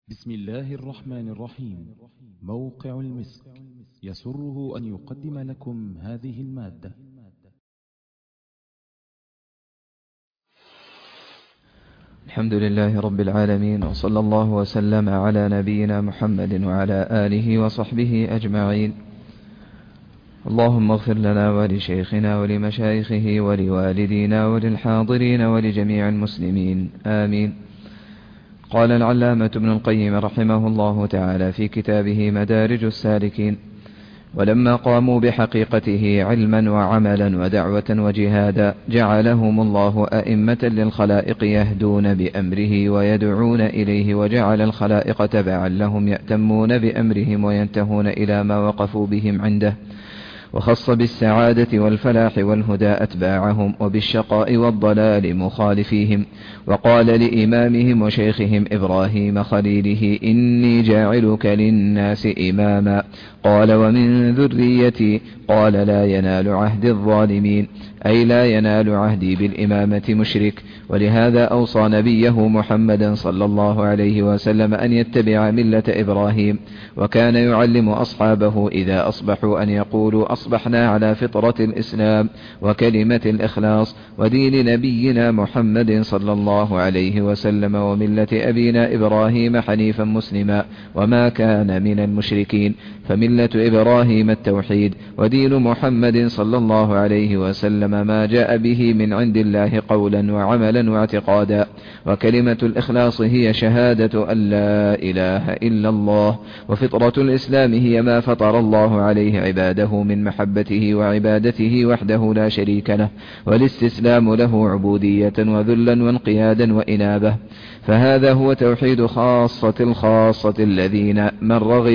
بسم الله الرحمن الرحيم. موقع المسك يسره أن يقدم لكم هذه المادة. الحمد لله رب العالمين، وصلى الله وسلم على نبينا محمد وعلى آله وصحبه أجمعين. اللهم اغفر لنا ولشيخنا ولمشايخه ولوالدينا وللحاضرين ولجميع المسلمين، آمين. قال العلامة ابن القيم رحمه الله تعالى في كتابه مدارج السالكين: ولما قاموا بحقيقته علما وعملا ودعوة وجهادا جعلهم الله أئمة للخلائق يهدون بأمره ويدعون إليه، وجعل الخلائق تبعا لهم يأتمون بأمرهم وينتهون إلى ما وقفوا بهم عنده، وخص بالسعادة والفلاح والهدى أتباعهم، وبالشقاء والضلال مخالفيهم. وقال لإمامهم وشيخهم إبراهيم خليله: إني جاعلك للناس إماما. قال: ومن ذريتي؟ قال: لا ينال عهد الظالمين، أي لا ينال عهدي بالإمامة مشرك. ولهذا أوصى نبيه محمدا صلى الله عليه وسلم أن يتبع ملة إبراهيم، وكان يعلم أصحابه إذا أصبحوا أن يقولوا: أصبحنا على فطرة الإسلام وكلمة الإخلاص ودين نبينا محمد صلى الله عليه وسلم وملة أبينا إبراهيم حنيفا مسلما وما كان من المشركين. فملة إبراهيم التوحيد، ودين محمد صلى الله عليه وسلم ما جاء به من عند الله قولا وعملا واعتقادا. وكلمة الإخلاص هي شهادة أن لا إله إلا الله. وفطرة الإسلام هي ما فطر الله عليه عباده من محبته وعبادته وحده لا شريك له، والاستسلام له عبودية وذلا وانقيادا وإنابة. فهذا هو توحيد خاصة الخاصة الذي من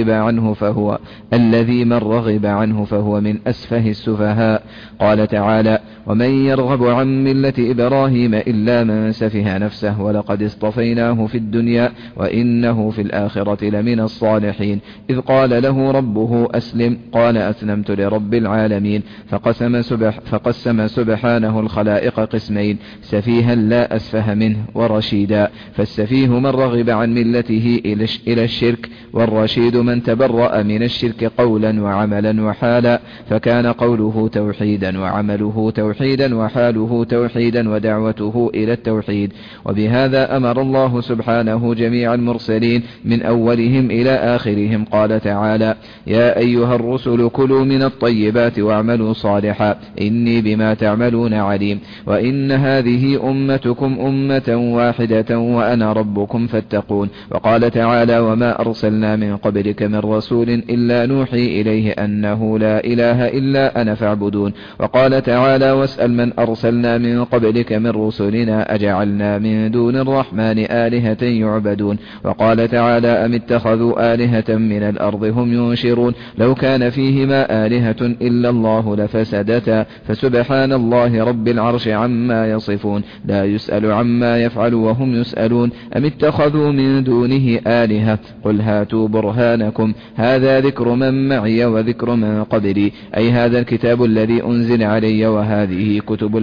رغب عنه فهو من أسفه السفهاء. قال تعالى: ومن يرغب عن ملة إبراهيم إلا من سفه نفسه ولقد اصطفيناه في الدنيا وإنه في الآخرة لمن الصالحين. إذ قال له ربه أسلم، قال: أسلمت لرب العالمين. فقسم سبحانه الخلائق قسمين: سفيها لا أسفه منه، ورشيدا. فالسفيه من رغب عن ملته إلى الشرك، والرشيد من تبرأ من الشرك قولا وعملا وحالا. فكان قوله توحيدا وعمله توحيدا وحاله توحيدا ودعوته إلى التوحيد. وبهذا أمر الله سبحانه جميع المرسلين من أولهم إلى آخرهم. قال تعالى: يا أيها الرسل كلوا من الطيبات واعملوا صالحا إني بما تعملون عليم. وإن هذه أمتكم أمة واحدة وأنا ربكم فاتقون. وقال تعالى: وما أرسلنا من قبلك من رسول إلا نوحي إليه أنه لا إله إلا أنا فاعبدون. وقال تعالى: واسأل من أرسلنا من قبلك من رسلنا أجعلنا من دون الرحمن آلهة يعبدون. وقال تعالى: أم اتخذوا آلهة من الأرض هم ينشرون لو كان فيهما آلهة إلا الله لفسدتا فسبحان الله رب العرش عما يصفون لا يسأل عما يفعل وهم يسألون. أم اتخذوا من دونه آلهة قل هاتوا برهانكم هذا ذكر من معي وذكر من قبلي، أي هذا الكتاب الذي أنزل علي وهذه كتب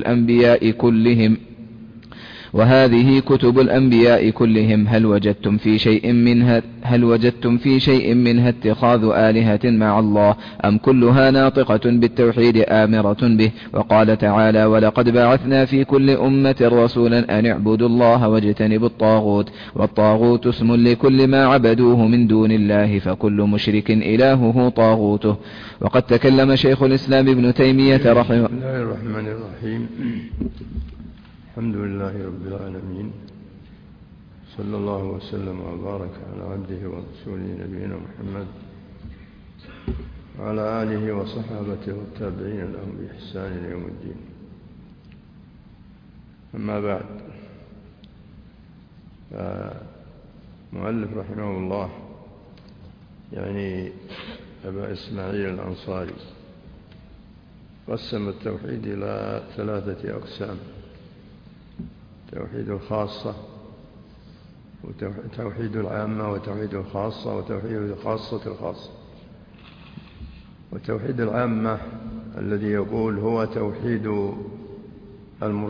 الأنبياء كلهم هل وجدتم في شيء منها اتخاذ آلهة مع الله أم كلها ناطقة بالتوحيد آمرة به. وقال تعالى: ولقد بعثنا في كل أمة رسولا أن اعبدوا الله واجتنبوا الطاغوت والطاغوت اسم لكل ما عبدوه من دون الله فكل مشرك إلهه طاغوته. وقد تكلم شيخ الإسلام ابن تيمية رحمه الله. بسم الله الرحمن الرحيم. الحمد لله رب العالمين، صلى الله وسلم وبارك على عبده ورسوله نبينا محمد وعلى آله وصحابته والتابعين لهم بإحسان إلى يوم الدين. أما بعد، مؤلف رحمه الله يعني أبا إسماعيل الأنصاري قسم التوحيد إلى 3 أقسام: توحيد الخاصة، وتوحيد العامة، وتوحيد الخاصة، وتوحيد خاصة الخاصة. وتوحيد العامة الذي يقول هو توحيد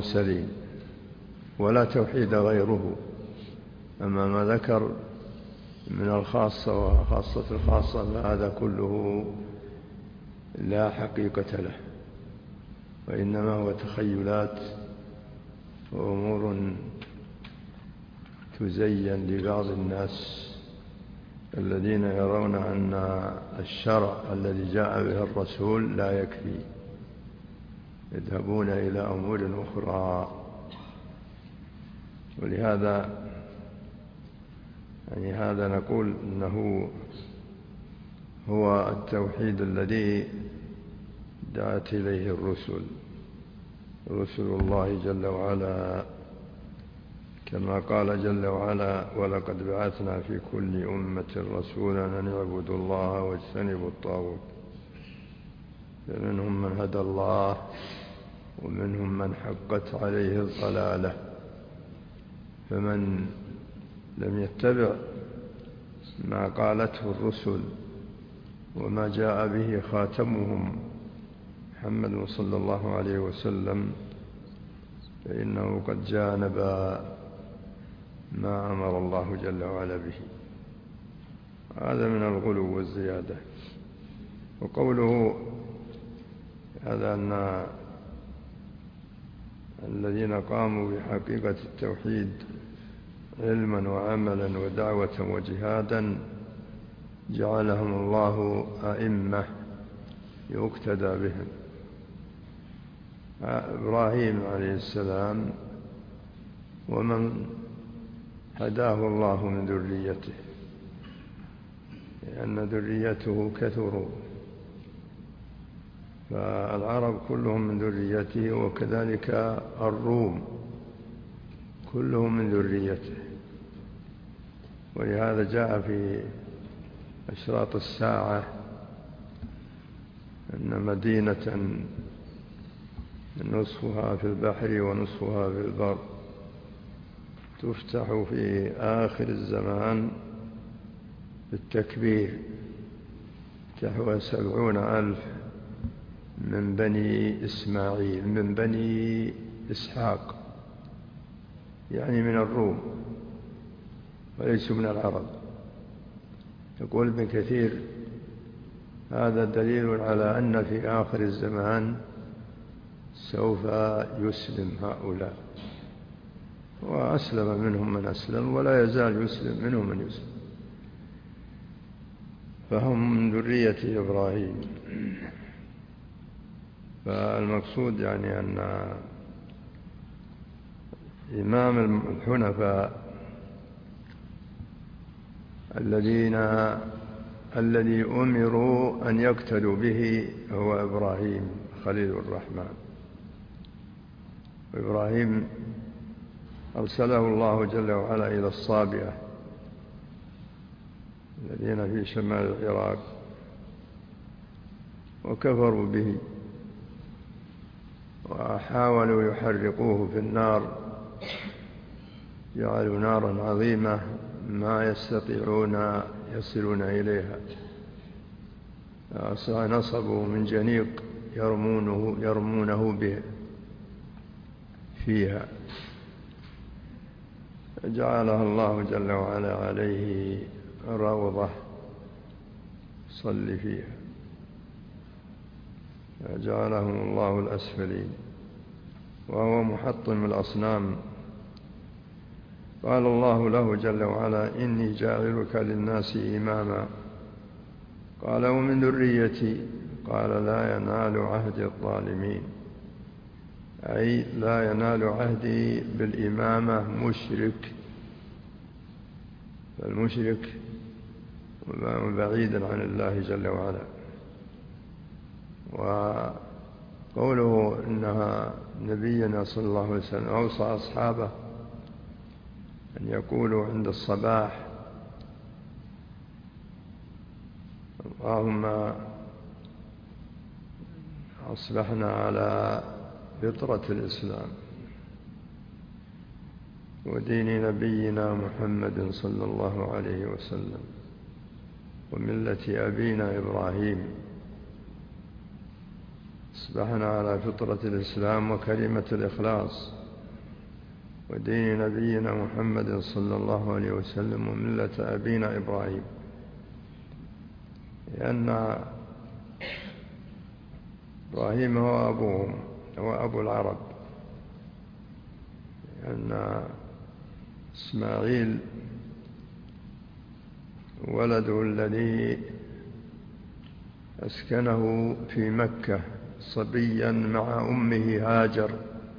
المرسلين ولا توحيد غيره. أما ما ذكر من الخاصة وخاصة الخاصة، فهذا كله لا حقيقة له، وإنما هو تخيلات وأمور تزين لبعض الناس الذين يرون أن الشرع الذي جاء به الرسول لا يكفي، يذهبون إلى أمور أخرى. ولهذا هذا نقول إنه هو التوحيد الذي دعت إليه رسل الله جل وعلا، كما قال جل وعلا: ولقد بعثنا في كل أمة رسولا أن اعبدوا الله واجتنبوا الطاغوت، فمنهم من هدى الله ومنهم من حقت عليه الضلالة، فمن لم يتبع ما قالته الرسل وما جاء به خاتمهم محمد صلى الله عليه وسلم فإنه قد جانب ما أمر الله جل وعلا به. هذا من الغلو والزيادة. وقوله هذا أن الذين قاموا بحقيقة التوحيد علما وعملا ودعوة وجهادا جعلهم الله أئمة يقتدى بهم. إبراهيم عليه السلام ومن هداه الله من ذريته، لأن ذريته كثروا، فالعرب كلهم من ذريته، وكذلك الروم كلهم من ذريته. ولهذا جاء في أشراط الساعة أن مدينة نصفها في البحر ونصفها في البر تفتح في آخر الزمان بالتكبير، تحوى 70,000 من بني إسماعيل، من بني إسحاق، يعني من الروم وليسوا من العرب. يقول ابن كثير: هذا دليل على أن في آخر الزمان سوف يسلم هؤلاء، وأسلم منهم من أسلم، ولا يزال يسلم منهم من يسلم، فهم من ذرية إبراهيم. فالمقصود يعني أن إمام الحنفاء الذي أمروا أن يقتدوا به هو إبراهيم خليل الرحمن. وإبراهيم أرسله الله جل وعلا إلى الصابئة الذين في شمال العراق، وكفروا به وحاولوا يحرقوه في النار، جعلوا نارا عظيمة ما يستطيعون يصلون إليها، نصبوا من جنيق يرمونه به فيها، جعلها الله جل وعلا عليه روضة صل فيها، جعلهم الله الأسفلين، وهو محطم الأصنام. قال الله له جل وعلا: إني جاعلك للناس إماما. قال: ومن ذريتي؟ قال: لا ينال عهد الظالمين، أي لا ينال عهدي بالإمامة مشرك، فالمشرك بعيدا عن الله جل وعلا. وقوله إنها نبينا صلى الله عليه وسلم أوصى أصحابه أن يقولوا عند الصباح: اللهم أصبحنا على فطرة الإسلام ودين نبينا محمد صلى الله عليه وسلم وملة أبينا إبراهيم، أصبحنا على فطرة الإسلام وكلمة الإخلاص، ودين نبينا محمد صلى الله عليه وسلم وملة أبينا إبراهيم، لأن إبراهيم هو أبوهم، هو أبو العرب، لأن إسماعيل ولده الذي أسكنه في مكة صبيا مع أمه هاجر،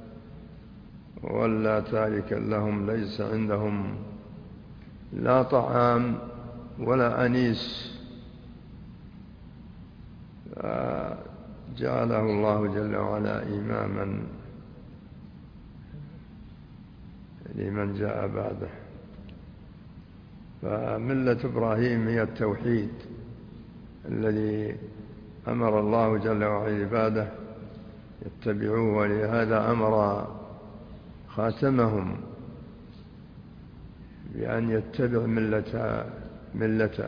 وولى تاركا لهم ليس عندهم لا طعام ولا أنيس، جعله الله جل وعلا إماما لمن جاء بعده. فملة إبراهيم هي التوحيد الذي أمر الله جل وعلا عباده يتبعوه، ولهذا أمر خاتمهم بأن يتبع ملته.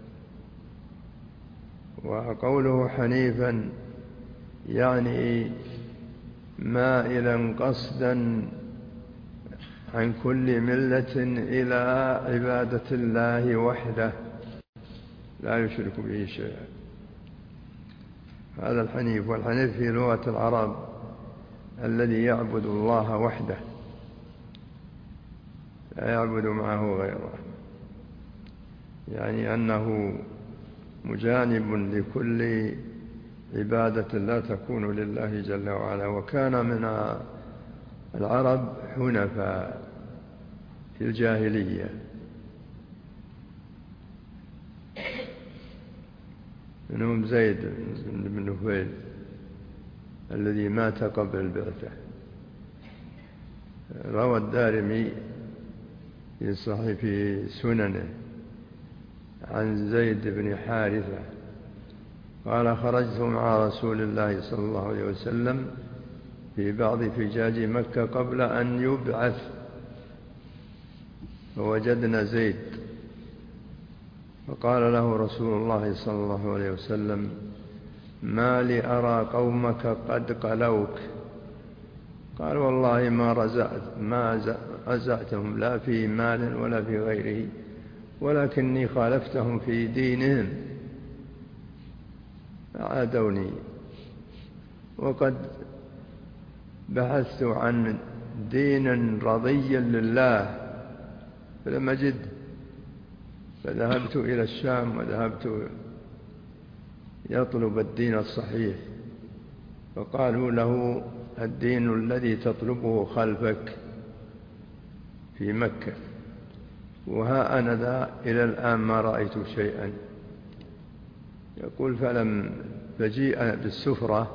وقوله حنيفا يعني مائلا قصدا عن كل ملة إلى عبادة الله وحده لا يشرك به شيئا. هذا الحنيف. والحنيف في لغة العرب الذي يعبد الله وحده لا يعبد معه غيره، يعني أنه مجانب لكل عبادة لا تكون لله جل وعلا. وكان من العرب حنفاء في الجاهلية، منهم زيد بن نفيل الذي مات قبل البعثة. روى الدارمي في سننه عن زيد بن حارثة قال: خرجت مع رسول الله صلى الله عليه وسلم في بعض فجاج مكة قبل أن يبعث، فوجدنا زيد، فقال له رسول الله صلى الله عليه وسلم: ما لي أرى قومك قد قلوك؟ قال: والله ما أزعتهم لا في مال ولا في غيره، ولكني خالفتهم في دينهم عادوني، وقد بحثت عن دين رضي لله فلم أجد، فذهبت إلى الشام وذهبت يطلب الدين الصحيح، فقالوا له: الدين الذي تطلبه خلفك في مكة، وها أنا ذا إلى الآن ما رأيت شيئا. يقول: فجيء بالسفرة،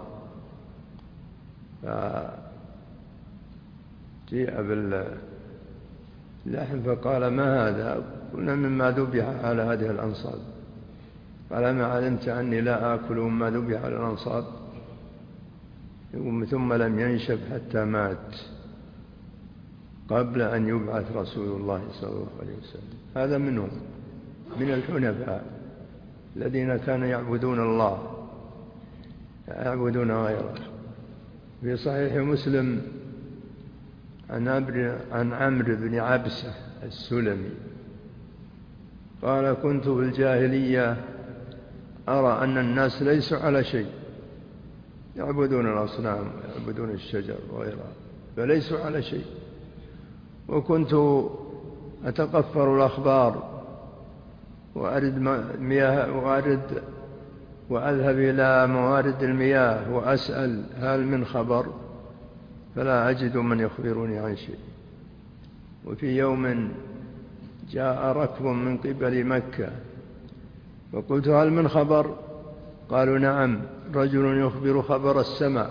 فجيء باللحم فقال: ما هذا؟ قلنا: مما ذبح على هذه الأنصاب. قال: ما علمت أني لا آكل مما ذبح على الأنصاب؟ ثم لم ينشب حتى مات قبل أن يبعث رسول الله صلى الله عليه وسلم. هذا منهم، من الحنفاء الذين كانوا يعبدون الله لا يعبدون غيره. في صحيح مسلم عن عمرو بن عبسة السلمي قال: كنت في الجاهلية أرى أن الناس ليسوا على شيء، يعبدون الأصنام ويعبدون الشجر وغيرها، فليسوا على شيء. وكنت أتقفر الأخبار وأرد مياه وأذهب إلى موارد المياه وأسأل: هل من خبر؟ فلا أجد من يخبرني عن شيء. وفي يوم جاء ركب من قبل مكة فقلت: هل من خبر؟ قالوا: نعم، رجل يخبر خبر السماء.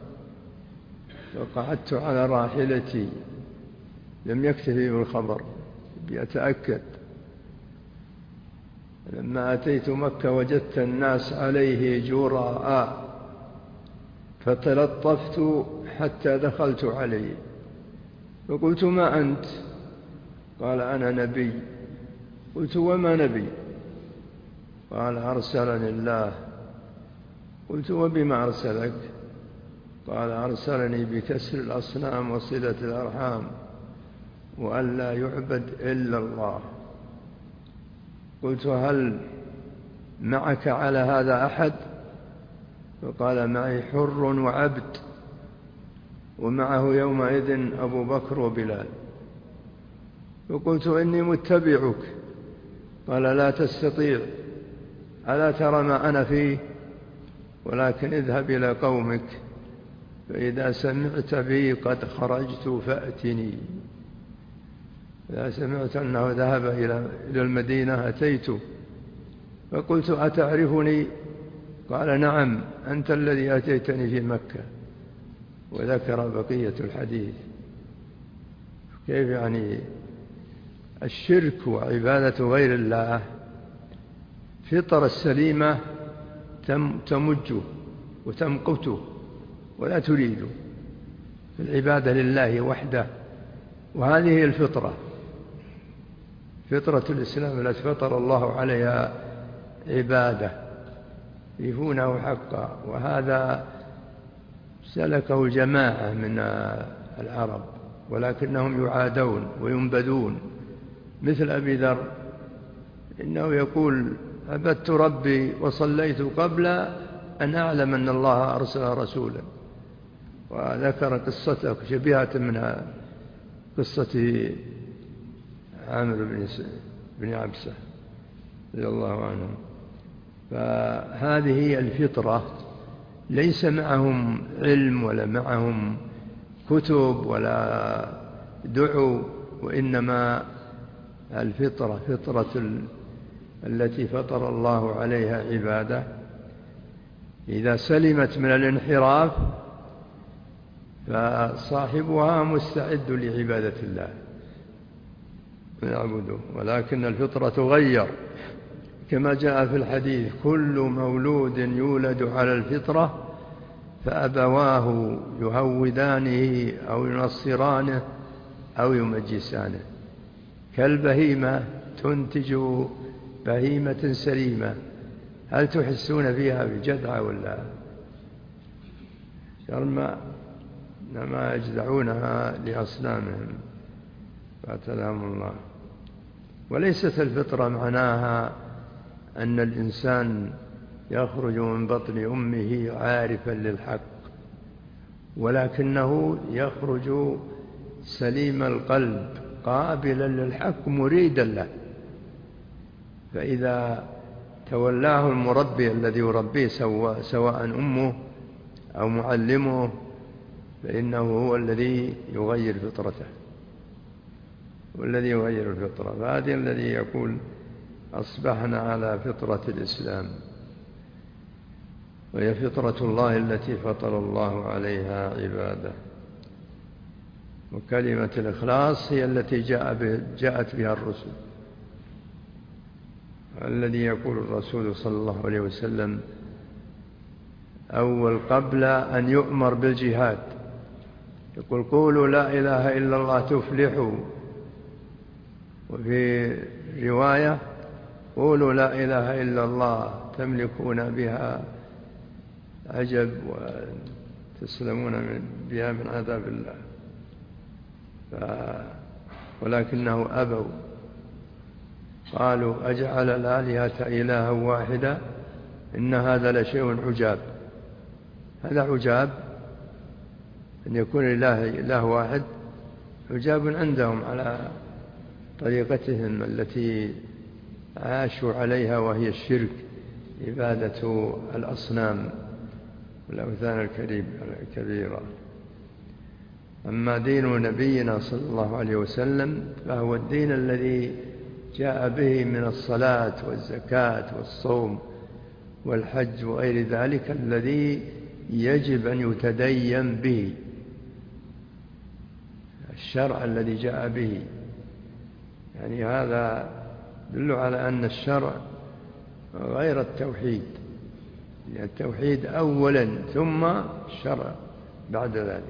فقعدت على راحلتي، لم يكتفي بالخبر، بيتأكد. لما أتيت مكة وجدت الناس عليه جراء، فتلطفت حتى دخلت عليه فقلت: ما أنت؟ قال: أنا نبي. قلت: وما نبي؟ قال: أرسلني الله. قلت: وبما أرسلك؟ قال: أرسلني بكسر الأصنام وصلة الأرحام وأن لا يعبد إلا الله. قلت: هل معك على هذا أحد؟ فقال: معي حر وعبد، ومعه يومئذ أبو بكر وبلال. فقلت: إني متبعك. قال: لا تستطيع، ألا ترى ما أنا فيه؟ ولكن اذهب إلى قومك، فإذا سمعت بي قد خرجت فأتني. إذا سمعت أنه ذهب إلى المدينة أتيته. فقلت: أتعرفني؟ قال: نعم، أنت الذي أتيتني في مكة. وذكر بقية الحديث. كيف يعني الشرك وعبادة غير الله فطر السليمة تمجه وتمقته ولا تريده، العبادة لله وحده. وهذه هي الفطرة، فطرة الإسلام التي فطر الله عليها عبادة يعرفونه حقا. وهذا سلكه جماعة من العرب، ولكنهم يعادون وينبذون، مثل أبي ذر، إنه يقول: عبدت ربي وصليت قبل أن أعلم أن الله أرسل رسولا. وذكر قصته شبيهة منها قصة عامر بن عبسة رضي الله عنه. فهذه هي الفطرة، ليس معهم علم ولا معهم كتب ولا دعو، وإنما الفطرة فطرة التي فطر الله عليها عبادة. إذا سلمت من الانحراف فصاحبها مستعد لعبادة الله ونعبده. ولكن الفطرة تغير، كما جاء في الحديث: كل مولود يولد على الفطرة فأبواه يهودانه أو ينصرانه أو يمجسانه. كالبهيمة تنتج بهيمة سليمة، هل تحسون فيها بجدعة ولا شرما؟ إنما يجدعونها لأصنامهم فأتلهم الله. وليست الفطرة معناها أن الإنسان يخرج من بطن أمه عارفا للحق، ولكنه يخرج سليم القلب قابلا للحق مريدا له. فإذا تولاه المربي الذي يربيه سواء أمه أو معلمه، فإنه هو الذي يغير فطرته، والذي يغير الفطرة. فهذا الذي يقول: أصبحنا على فطرة الإسلام، وهي فطرة الله التي فطر الله عليها عباده. وكلمة الإخلاص هي التي جاءت بها الرسل. الذي يقول الرسول صلى الله عليه وسلم: أول قبل أن يؤمر بالجهاد يقول: قولوا لا إله إلا الله تفلحوا. وفي رواية: قولوا لا إله إلا الله تملكون بها عجب وتسلمون بها من عذاب الله. ولكنه أبوا، قالوا: أجعل الآلهة إلها واحدا إن هذا لشيء عجاب. هذا عجاب أن يكون إله واحد، عجاب عندهم على طريقتهم التي عاشوا عليها، وهي الشرك، عبادة الأصنام والأوثان الكبيرة. أما دين نبينا صلى الله عليه وسلم فهو الدين الذي جاء به من الصلاة والزكاة والصوم والحج وغير ذلك، الذي يجب أن يتدين به، الشرع الذي جاء به. يعني هذا يدل على أن الشرع غير التوحيد، يعني التوحيد أولا ثم الشرع بعد ذلك.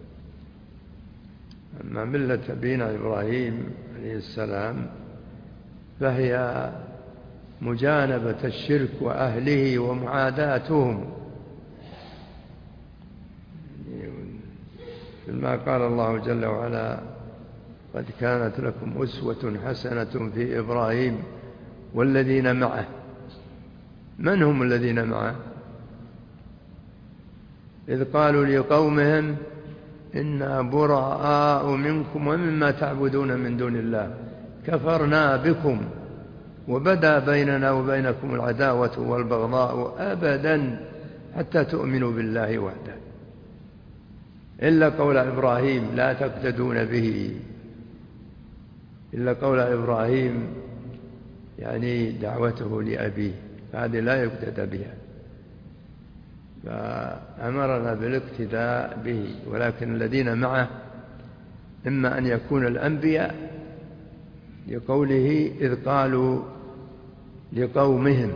أما ملة أبينا إبراهيم عليه السلام فهي مجانبة الشرك وأهله ومعاداتهم، كما قال الله جل وعلا: قد كانت لكم أسوة حسنة في إبراهيم والذين معه. من هم الذين معه؟ إذ قالوا لقومهم إنا براء منكم ومما تعبدون من دون الله كفرنا بكم وبدا بيننا وبينكم العداوة والبغضاء أبدا حتى تؤمنوا بالله وحده إلا قول إبراهيم لا تقتدون به. إلا قول إبراهيم يعني دعوته لأبيه، هذه لا يقتدى بها، فأمرنا بالاقتداء به. ولكن الذين معه إما أن يكون الأنبياء لقوله إذ قالوا لقومهم.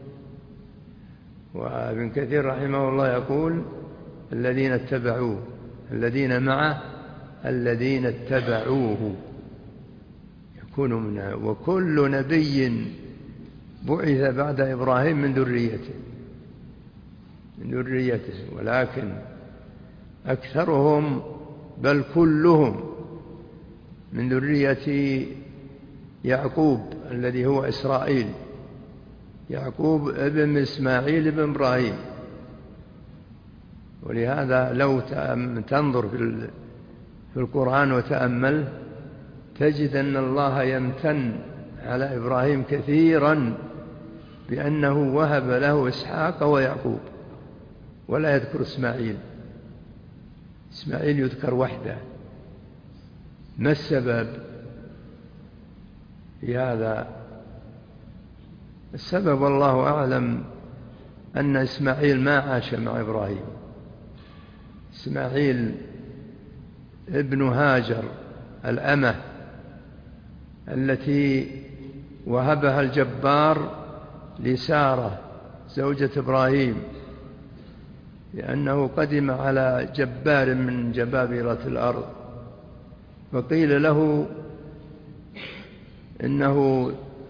وابن كثير رحمه الله يقول الذين اتبعوه، الذين معه الذين اتبعوه يكونوا منها. وكل نبي بعث بعد إبراهيم من ذريته، ولكن أكثرهم بل كلهم من ذرية يعقوب الذي هو إسرائيل، يعقوب ابن إسماعيل ابن إبراهيم. ولهذا لو تنظر في القرآن وتأمل تجد أن الله يمتن على إبراهيم كثيرا بأنه وهب له إسحاق ويعقوب، ولا يذكر إسماعيل يذكر وحده. ما السبب في هذا؟ السبب والله أعلم أن إسماعيل ما عاش مع إبراهيم. إسماعيل ابن هاجر الأمة التي وهبها الجبار لسارة زوجة إبراهيم، لأنه قدم على جبار من جبابرة الأرض، فقيل له إنه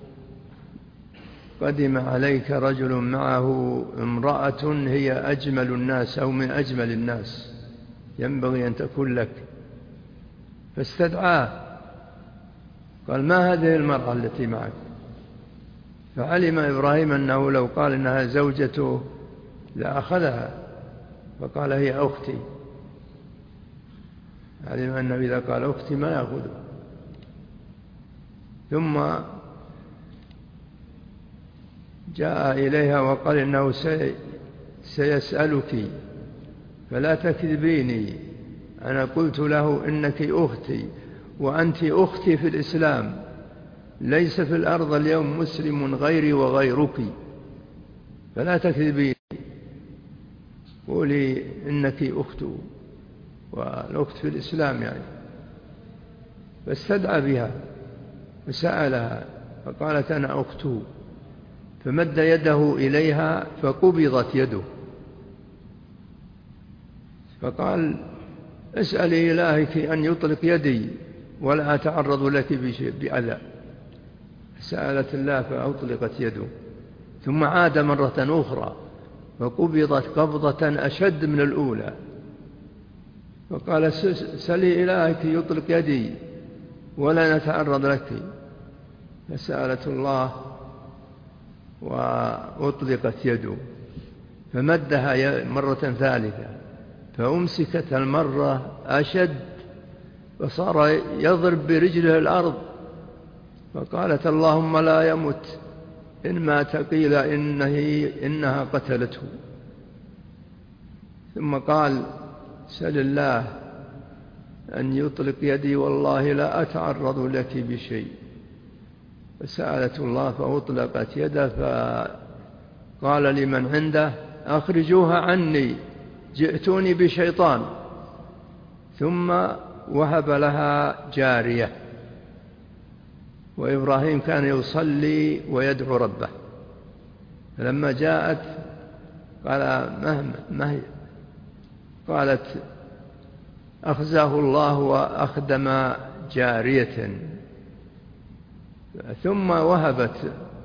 قدم عليك رجل معه امرأة هي أجمل الناس أو من أجمل الناس، ينبغي أن تكون لك. فاستدعاه، قال ما هذه المرأة التي معك؟ فعلم إبراهيم أنه لو قال إنها زوجته لأخذها، فقال هي أختي. علم أنه إذا قال أختي ما يأخذها. ثم جاء إليها وقال إنه سيسألك فلا تكذبيني، أنا قلت له إنك أختي وأنت أختي في الإسلام، ليس في الأرض اليوم مسلم غيري وغيرك، فلا تكذبيني، قولي إنك أخته، والأخت في الإسلام يعني. فاستدعى بها فسألها فقالت أنا أخته، فمد يده إليها فقبضت يده، فقال اسألي إلهك أن يطلق يدي ولا أتعرض لك بأذى. سألت الله فأطلقت يده، ثم عاد مرة أخرى فقبضت قبضة أشد من الأولى، فقال سلي إلهك يطلق يدي ولا نتعرض لك. فسألت الله وأطلقت يده، فمدها مرة ثالثة فأمسكت المرة أشد، فصار يضرب برجله الأرض، فقالت اللهم لا يمت، إن مات قيل إنها قتلته. ثم قال سل الله أن يطلق يدي والله لا أتعرض لك بشيء. فسألت الله فأطلقت يده، فقال لمن عنده أخرجوها عني، جئتوني بشيطان. ثم وهب لها جارية، وإبراهيم كان يصلي ويدعو ربه، فلما جاءت قال ما هي؟ قالت أخزاه الله وأخدم جارية. ثم وهبت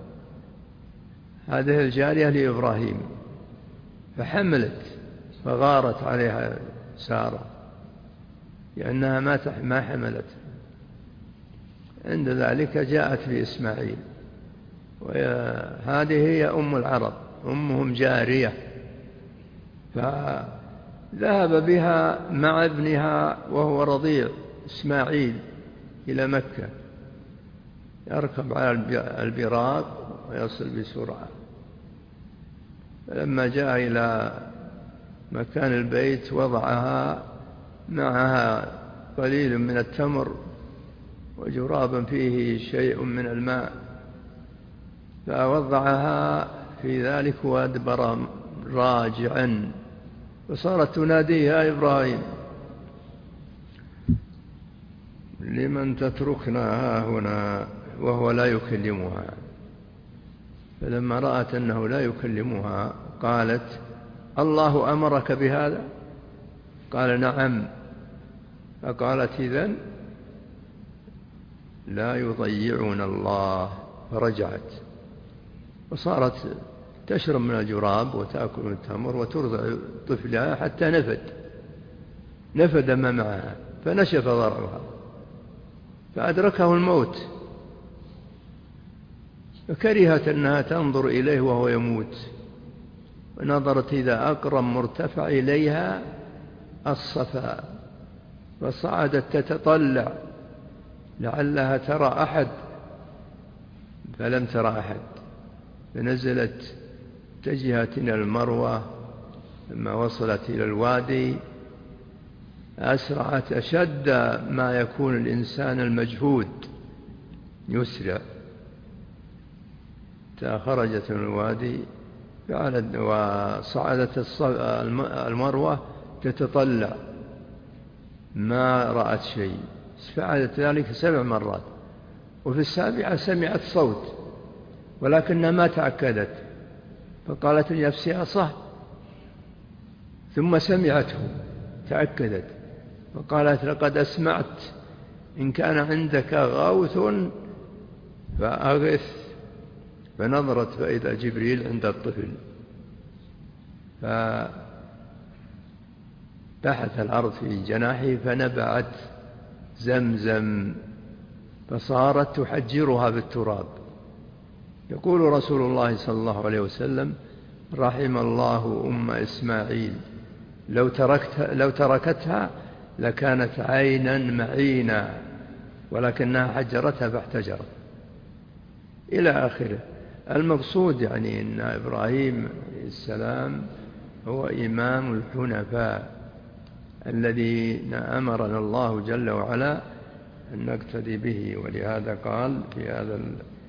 هذه الجارية لإبراهيم فحملت، فغارت عليها سارة لأنها ما حملت، عند ذلك جاءت بإسماعيل، وهذه هي أم العرب، أمهم جارية، فذهب بها مع ابنها وهو رضيع إسماعيل إلى مكة، يركب على البراق ويصل بسرعة. فلما جاء إلى مكان البيت وضعها معها قليل من التمر وجرابا فيه شيء من الماء، فوضعها في ذلك وأدبر راجعا، فصارت تناديه: يا إبراهيم لمن تتركنا هنا وهو لا يكلمها. فلما رأت أنه لا يكلمها قالت: الله أمرك بهذا؟ قال: نعم. فقالت: إذن لا يضيعون الله. فرجعت وصارت تشرب من الجراب وتأكل من التمر وترضع طفلها حتى نفد ما معها، فنشف ضرعها فأدركه الموت، فكرهت أنها تنظر إليه وهو يموت، ونظرت إذا أقرب مرتفع إليها الصفا، فصعدت تتطلع لعلها ترى أحد، فلم ترى أحد، فنزلت اتجهت إلى المروة. لما وصلت إلى الوادي أسرعت أشد ما يكون الإنسان المجهود يسرع، خرجت من الوادي وصعدت المروة تتطلع، ما رأت شيء، فعلت ذلك 7 مرات، وفي السابعة سمعت صوت ولكنها ما تأكدت، فقالت لنفسها: صح. ثم سمعته تأكدت، فقالت: لقد أسمعت، إن كان عندك غوث فأغث. فنظرت فإذا جبريل عند الطفل، فبحث الأرض في جناحه فنبعت زمزم، فصارت تحجرها بالتراب. يقول رسول الله صلى الله عليه وسلم: رحم الله أم إسماعيل، لو تركتها لكانت عينا معينا، ولكنها حجرتها فاحتجرت، إلى آخره. المقصود يعني أن إبراهيم السلام هو إمام الحنفاء الذي أمرنا الله جل وعلا أن نقتدي به، ولهذا قال في هذا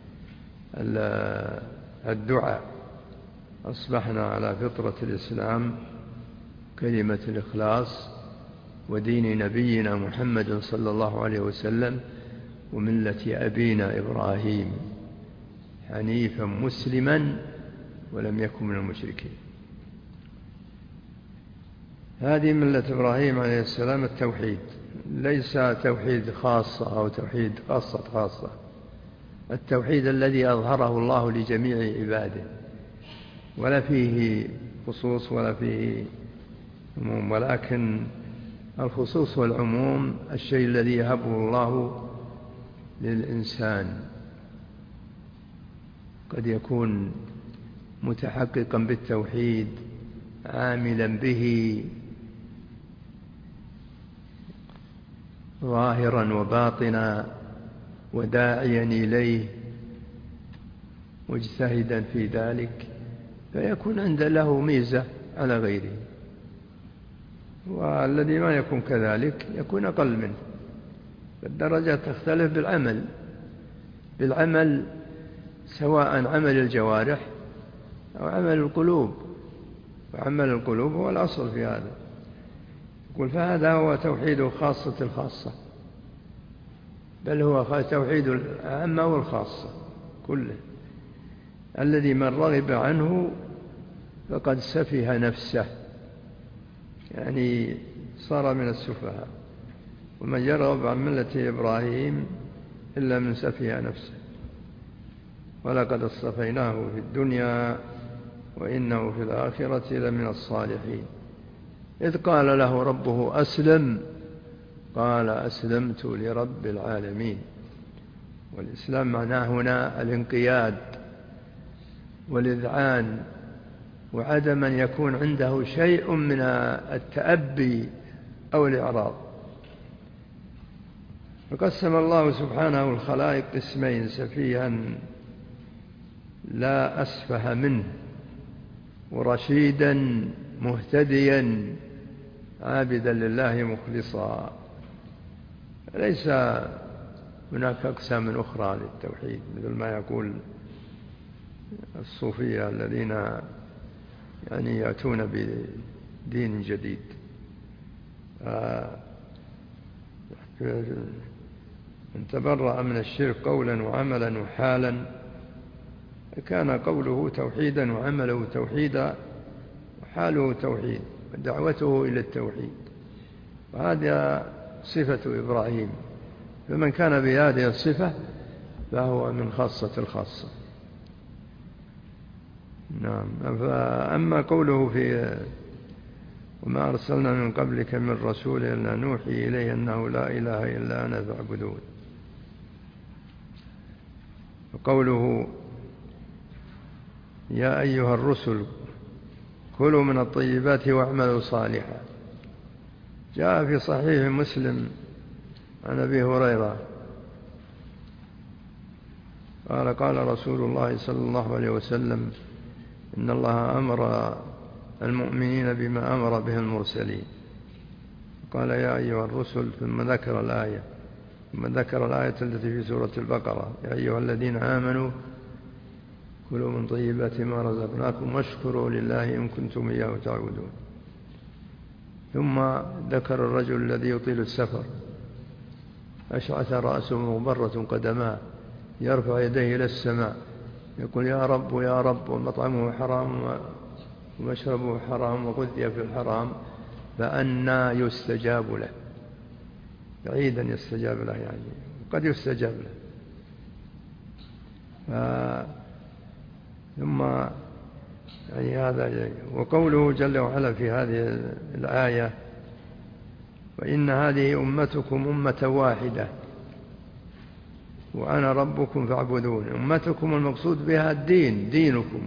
الدعاء: أصبحنا على فطرة الإسلام كلمة الإخلاص ودين نبينا محمد صلى الله عليه وسلم وملة أبينا إبراهيم حنيفا مسلما ولم يكن من المشركين. هذه ملة إبراهيم عليه السلام التوحيد، ليس توحيد خاصة أو توحيد خاصة، التوحيد الذي أظهره الله لجميع عباده، ولا فيه خصوص ولا فيه عموم، ولكن الخصوص والعموم الشيء الذي يهبه الله للإنسان، قد يكون متحققا بالتوحيد عاملا به ظاهرا وباطنا وداعيا إليه مجتهدا في ذلك، فيكون عند له ميزة على غيره. والذي ما يكون كذلك يكون أقل منه. الدرجة تختلف بالعمل سواء عمل الجوارح أو عمل القلوب، وعمل القلوب هو الأصل في هذا. يقول: فهذا هو توحيد خاصة الخاصة، بل هو توحيد العامة والخاصة كله، الذي من رغب عنه فقد سفه نفسه، يعني صار من السفهاء، ومن يرغب عن ملة إبراهيم إلا من سفه نفسه، ولقد اصطفيناه في الدنيا وإنه في الآخرة لمن الصالحين. إذ قال له ربه أسلم، قال أسلمت لرب العالمين. والإسلام معناه هنا الانقياد والإذعان، وعدم أن يكون عنده شيء من التأبي أو الإعراض. فقسم الله سبحانه الخلائق قسمين: سفيها لا أسفه منه، ورشيدا مهتديا عابدا لله مخلصا. ليس هناك أقسام أخرى للتوحيد مثل ما يقول الصوفية الذين يعني يأتون بدين جديد. من تبرأ من الشرك قولا وعملا وحالا كان قوله توحيدا وعمله توحيدا وحاله توحيد ودعوته إلى التوحيد، وهذا صفة إبراهيم. فمن كان بهذه الصفة فهو من خاصة الخاصة. نعم. فأما قوله في وما أرسلنا من قبلك من رسول إلا نوحي إليه أنه لا إله إلا أنا فاعبدون، وقوله يا أيها الرسل كلوا من الطيبات واعملوا صالحا، جاء في صحيح مسلم عن أبي هريرة قال قال رسول الله صلى الله عليه وسلم إن الله أمر المؤمنين بما أمر به المرسلين، قال يا أيها الرسل، ثم ذكر الآية التي في سورة البقرة يا أيها الذين آمنوا كلوا من طيبات ما رزقناكم واشكروا لله إن كنتم إياه تعبدون. ثم ذكر الرجل الذي يطيل السفر أشعث رأسه مغبرة قدماه يرفع يديه إلى السماء يقول يا رب يا رب، ومطعمه حرام ومشربه حرام وغذي في الحرام، فأنى يستجاب له؟ بعيدا يستجاب له، يعني قد يستجاب له. ثم يعني هذا. وقوله جل وعلا في هذه الآية وإن هذه أمتكم أمة واحدة وأنا ربكم فاعبدون. أمتكم المقصود بها الدين، دينكم،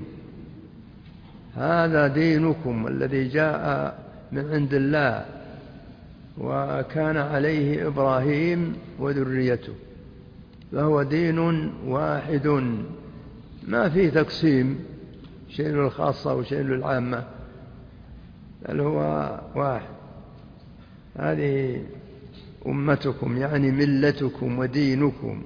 هذا دينكم الذي جاء من عند الله وكان عليه إبراهيم وذريته، فهو دين واحد ما فيه تقسيم، شيء للخاصة وشيء للعامة، بل هو واحد. هذه أمتكم يعني ملتكم ودينكم،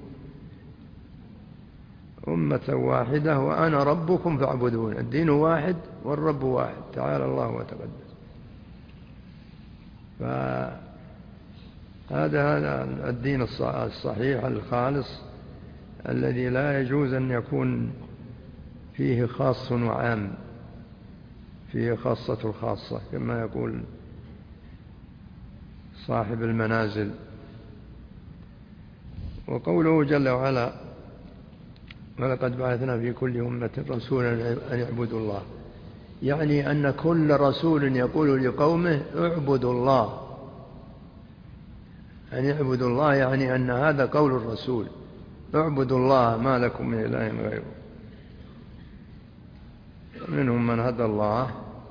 أمة واحدة وأنا ربكم فاعبدون. الدين واحد والرب واحد، تعالى الله وتقدس. فهذا الدين الصحيح الخالص الذي لا يجوز أن يكون فيه خاص وعام، فيه خاصة الخاصة كما يقول صاحب المنازل. وقوله جل وعلا ولقد بعثنا في كل أمة رسولا أن يعبدوا الله، يعني أن كل رسول يقول لقومه اعبدوا الله. أن يعبدوا الله يعني أن هذا قول الرسول، اعبدوا الله ما لكم من إله غيره. منهم من هدى الله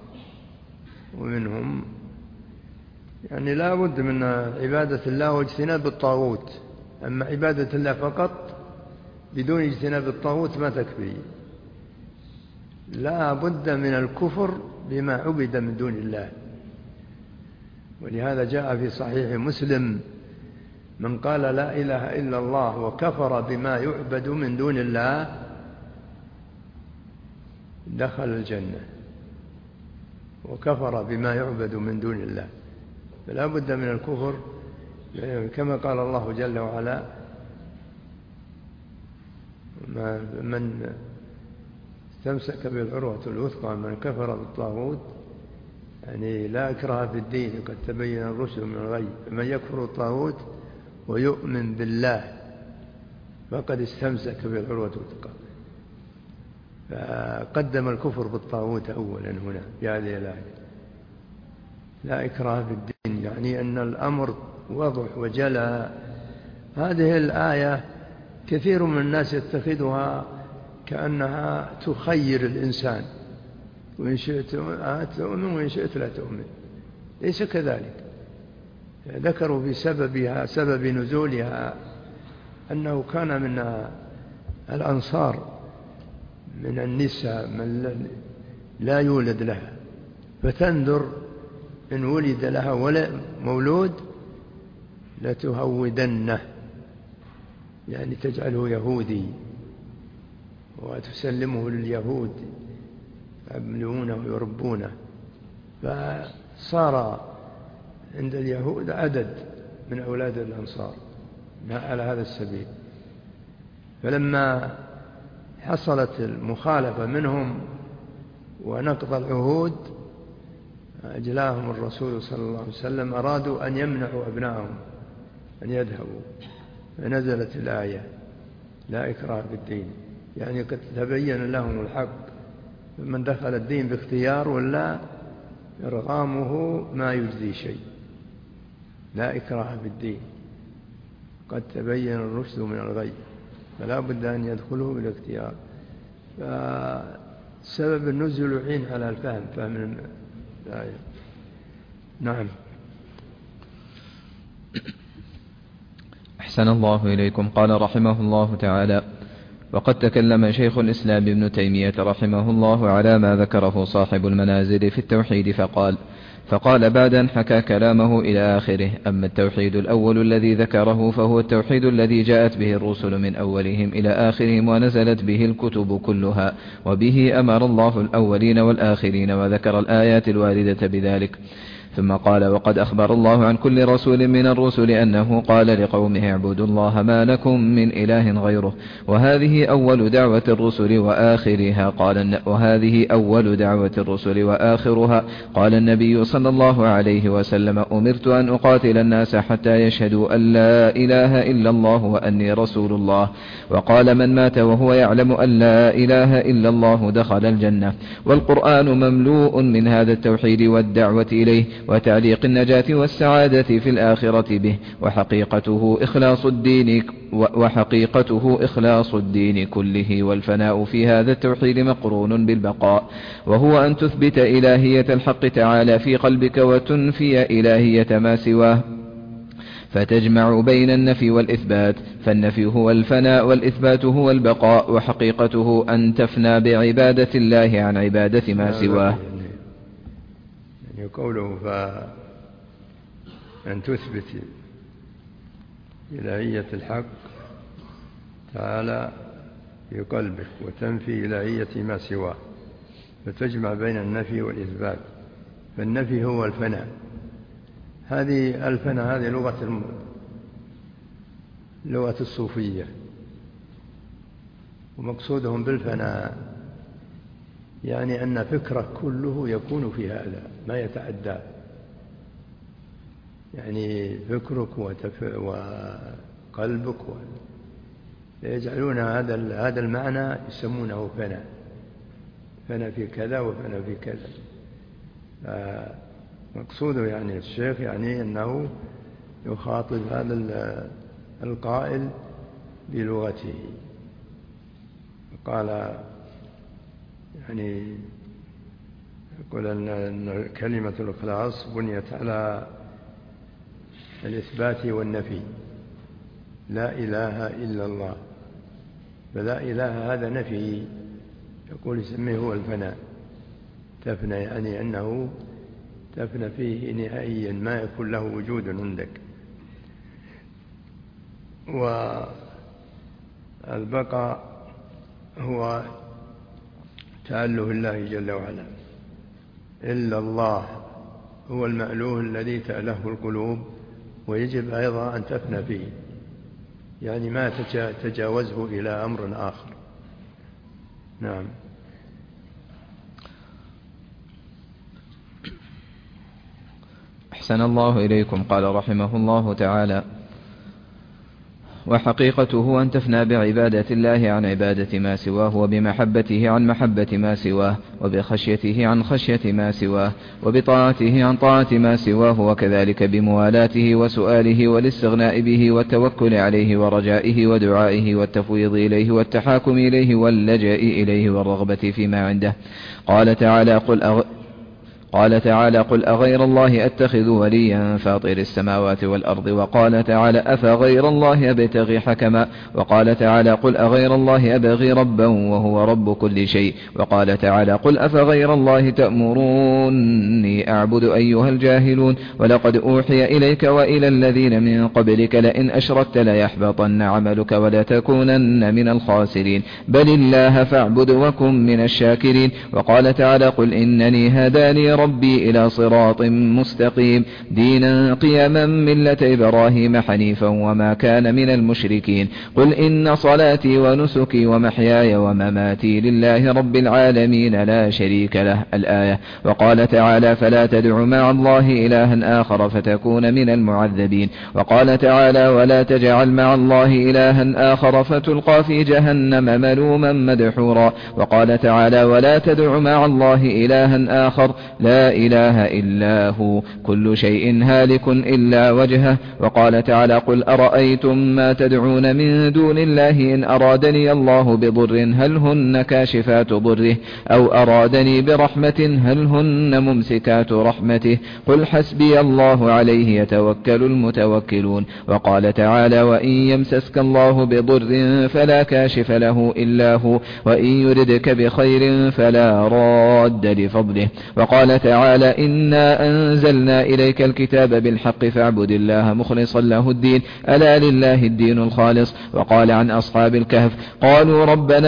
ومنهم يعني لا بد من عبادة الله واجتناب الطاغوت. أما عبادة الله فقط بدون اجتناب الطاغوت ما تكفي، لا بد من الكفر بما عبد من دون الله. ولهذا جاء في صحيح مسلم من قال لا إله إلا الله وكفر بما يعبد من دون الله دخل الجنة، وكفر بما يعبد من دون الله. فلا بد من الكفر كما قال الله جل وعلا من استمسك بالعروة الوثقى من كفر بالطاغوت، يعني لا إكراه في الدين قد تبين الرشد من الغي، من يكفر الطاغوت ويؤمن بالله فقد استمسك بالعروة الوثقى. فقدم الكفر بالطاغوت أولا هنا في هذه الآية، لا إكراه في الدين، يعني أن الأمر وضح وجلى. هذه الآية كثير من الناس يتخذها كأنها تخير الإنسان، وإن شئت تؤمن وإن شئت لا تؤمن. ليس كذلك. ذكروا في سببها، سبب نزولها، أنه كان من الأنصار من النساء من لا يولد لها، فتنذر إن ولد لها مولود لتهودنه، يعني تجعله يهودي وتسلمه لليهود يعملونه ويربونه. فصار عند اليهود عدد من أولاد الأنصار على هذا السبيل. فلما حصلت المخالفة منهم ونقض العهود أجلاهم الرسول صلى الله عليه وسلم، أرادوا أن يمنعوا أبنائهم أن يذهبوا، فنزلت الآية لا إكراه بالدين، يعني قد تبين لهم الحق، من دخل الدين باختيار ولا إرغامه ما يجزي شيء. لا إكراه بالدين، قد تبين الرشد من الغي، فلا بد أن يدخلوا بالاختيار. فسبب النزول يعين على الفهم، فهم الآية. نعم. أحسن الله إليكم. قال رحمه الله تعالى: وقد تكلم شيخ الإسلام ابن تيمية رحمه الله على ما ذكره صاحب المنازل في التوحيد، فقال بعد أن حكى كلامه إلى آخره: أما التوحيد الأول الذي ذكره فهو التوحيد الذي جاءت به الرسل من أولهم إلى آخرهم ونزلت به الكتب كلها، وبه أمر الله الأولين والآخرين، وذكر الآيات الواردة بذلك. ثم قال: وقد أخبر الله عن كل رسول من الرسل أنه قال لقومه: اعبدوا الله ما لكم من إله غيره، وهذه أول دعوة الرسل وآخرها. قال النبي صلى الله عليه وسلم: أمرت أن أقاتل الناس حتى يشهدوا أن لا إله إلا الله وأني رسول الله. وقال: من مات وهو يعلم أن لا إله إلا الله دخل الجنة. والقرآن مملوء من هذا التوحيد والدعوة إليه، وتعليق النجاة والسعادة في الآخرة به، وحقيقته إخلاص الدين كله، والفناء في هذا التوحيد مقرون بالبقاء، وهو أن تثبت إلهية الحق تعالى في قلبك وتنفي إلهية ما سواه، فتجمع بين النفي والإثبات. فالنفي هو الفناء والإثبات هو البقاء، وحقيقته أن تفنى بعبادة الله عن عبادة ما سواه. يعني قوله فأن تثبت إلهية الحق تعالى في قلبك وتنفي إلهية ما سواه، فتجمع بين النفي والإثبات. فالنفي هو الفناء. هذه الفناء هذه لغة الصوفية، ومقصودهم بالفناء يعني أن فكرك كله يكون في هذا ما يتعدى، يعني فكرك وقلبك يجعلون هذا المعنى يسمونه فناء في كذا وفناء في كذا. مقصوده يعني الشيخ يعني أنه يخاطب هذا القائل بلغته. قال يعني يقول أن كلمة الإخلاص بنيت على الإثبات والنفي. لا إله إلا الله، فلا إله هذا نفي، يقول يسميه هو الفناء. تفنى يعني أنه تفنى فيه نهائيا، ما يكون له وجود عندك. والبقاء هو تأله الله جل وعلا. إلا الله هو المألوه الذي تأله القلوب، ويجب أيضا أن تفنى فيه، يعني ما تجاوزه إلى أمر آخر. نعم. أحسن الله إليكم. قال رحمه الله تعالى: وحقيقته أن تفنى بعبادة الله عن عبادة ما سواه، وبمحبته عن محبة ما سواه، وبخشيته عن خشية ما سواه، وبطاعته عن طاعة ما سواه، وكذلك بموالاته وسؤاله والاستغناء به والتوكل عليه ورجائه ودعائه والتفويض إليه والتحاكم إليه واللجأ إليه والرغبة فيما عنده. قال تعالى قل أغير الله أتخذ وليا فاطر السماوات والأرض. وقال تعالى أفغير الله أبتغي حكما. وقال تعالى قل أغير الله أبغي ربا وهو رب كل شيء. وقال تعالى قل أفغير الله تأمروني أعبد أيها الجاهلون. ولقد أوحي إليك وإلى الذين من قبلك لئن أشركت ليحبطن عملك ولتكونن من الخاسرين. بل الله فاعبد وكن من الشاكرين. وقال تعالى قل إنني هداني ربي إلى صراط مستقيم دينا قيما ملة إبراهيم حنيفا وما كان من المشركين. قل إن صلاتي ونسكي ومحياي ومماتي لله رب العالمين لا شريك له. الآية. وقال تعالى فلا تدع مع الله إلها آخر فتكون من المعذبين. وقال تعالى ولا تجعل مع الله إلها آخر فتلقى في جهنم ملوما مدحورا. وقال تعالى ولا تدع مع الله إلها آخر لا إله إلا هو كل شيء هالك إلا وجهه. وقال تعالى قل أرأيتم ما تدعون من دون الله إن أرادني الله بضر هل هن كاشفات ضره أو أرادني برحمة هل هن ممسكات رحمته قل حسبي الله عليه يتوكل المتوكلون. وقال تعالى وإن يمسسك الله بضر فلا كاشف له إلا هو وإن يردك بخير فلا راد لفضله. وقال تعالى إنا أنزلنا إليك الكتاب بالحق فاعبد الله مخلصا له الدين ألا لله الدين الخالص. وقال عن أصحاب الكهف قالوا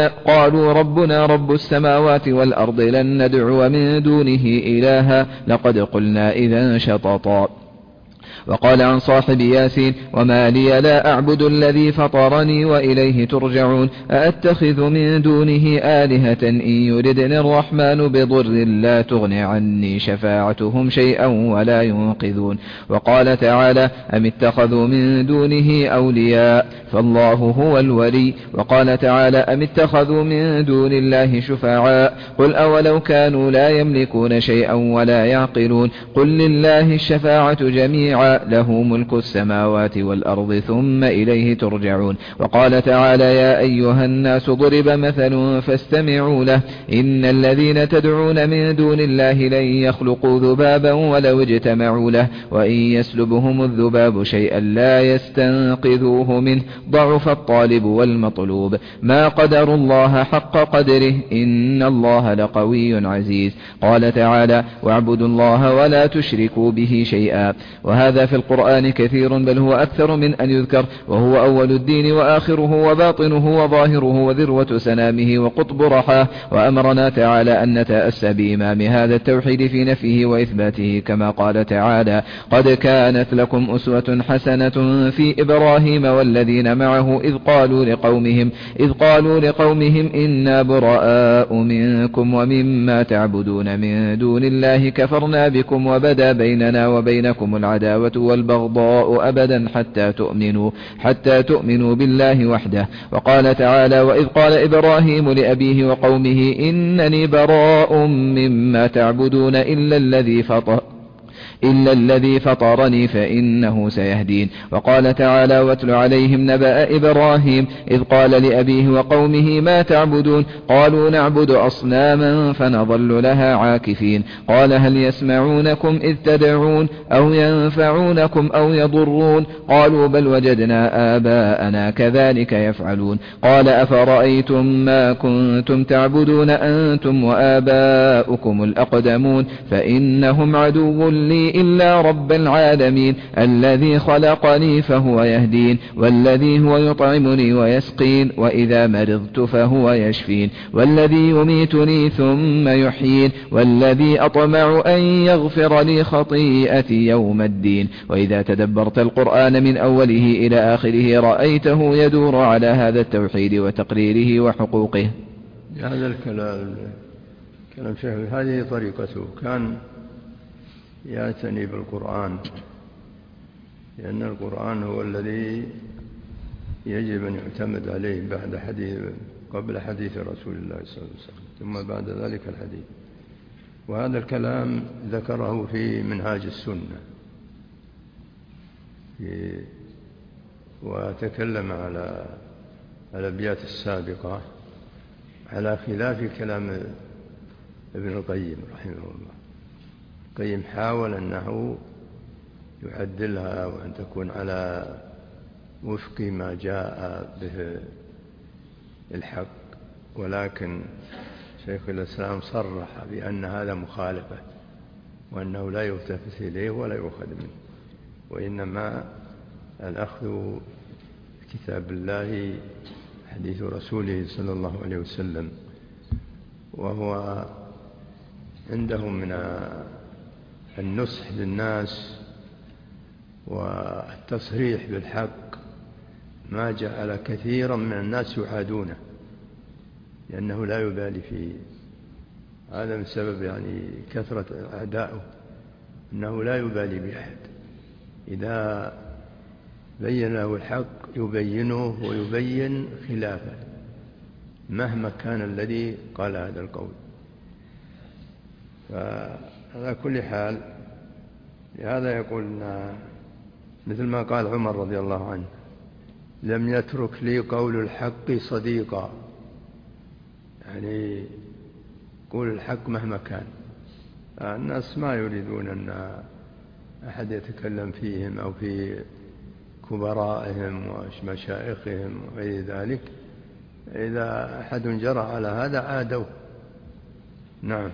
ربنا رب السماوات والأرض لن ندعو من دونه إلها لقد قلنا إذا شططا. وقال عن صاحب ياسين وما لي لا أعبد الذي فطرني وإليه ترجعون أأتخذ من دونه آلهة إن يردني الرحمن بضر لا تغن عني شفاعتهم شيئا ولا ينقذون. وقال تعالى أم اتخذوا من دونه أولياء فالله هو الولي. وقال تعالى أم اتخذوا من دون الله شفعاء قل أولو كانوا لا يملكون شيئا ولا يعقلون قل لله الشفاعة جميعا له ملك السماوات والأرض ثم إليه ترجعون. وقال تعالى يا أيها الناس ضرب مثل فاستمعوا له إن الذين تدعون من دون الله لن يخلقوا ذبابا ولو اجتمعوا له وإن يسلبهم الذباب شيئا لا يستنقذوه منه ضعف الطالب والمطلوب ما قدروا الله حق قدره إن الله لقوي عزيز. قال تعالى واعبدوا الله ولا تشركوا به شيئا. وهذا في القرآن كثير بل هو أكثر من أن يذكر وهو أول الدين وآخره وباطنه وظاهره وذروة سنامه وقطب رحاه. وأمرنا تعالى أن نتأسى بإمام هذا التوحيد في نفيه وإثباته كما قال تعالى قد كانت لكم أسوة حسنة في إبراهيم والذين معه إذ قالوا لقومهم إنا براء منكم ومما تعبدون من دون الله كفرنا بكم وبدا بيننا وبينكم العداوة والبغضاء أبدا حتى تؤمنوا بالله وحده. وقال تعالى وإذ قال إبراهيم لأبيه وقومه إنني براء مما تعبدون إلا الذي فطرني فإنه سيهدين. وقال تعالى واتل عليهم نبأ إبراهيم إذ قال لأبيه وقومه ما تعبدون قالوا نعبد أصناما فنظل لها عاكفين قال هل يسمعونكم إذ تدعون أو ينفعونكم أو يضرون قالوا بل وجدنا آباءنا كذلك يفعلون قال أفرأيتم ما كنتم تعبدون أنتم وآباؤكم الأقدمون فإنهم عدو لي إلا رب العالمين الذي خلقني فهو يهدين والذي هو يطعمني ويسقين وإذا مرضت فهو يشفين والذي يميتني ثم يحيين والذي أطمع أن يغفر لي خطيئتي يوم الدين. وإذا تدبرت القرآن من أوله إلى آخره رأيته يدور على هذا التوحيد وتقريره وحقوقه. هذا الكلام شيخ هذه طريقته كان يعتني بالقرآن لأن القرآن هو الذي يجب أن يعتمد عليه قبل حديث رسول الله صلى الله عليه وسلم ثم بعد ذلك الحديث. وهذا الكلام ذكره في منهاج السنة وتكلم على الأبيات السابقة على خلاف كلام ابن القيم رحمه الله. القيم حاول أنه يعدلها وأن تكون على وفق ما جاء به الحق، ولكن شيخ الإسلام صرح بأن هذا مخالفة وأنه لا يلتفت إليه ولا يؤخذ منه، وإنما الأخذ كتاب الله حديث رسوله صلى الله عليه وسلم. وهو عندهم من النصح للناس والتصريح بالحق ما جعل كثيرا من الناس يعادونه لأنه لا يبالي فيه. هذا من سبب يعني كثرة أعدائه، أنه لا يبالي بأحد، إذا بين له الحق يبينه ويبين خلافه مهما كان الذي قال هذا القول. فعلى كل حال لهذا يقول مثل ما قال عمر رضي الله عنه: لم يترك لي قول الحق صديقا، يعني قول الحق مهما كان. الناس ما يريدون أن أحد يتكلم فيهم أو في كبرائهم ومشايخهم وغير ذلك، إذا أحد جرى على هذا عادوا. نعم.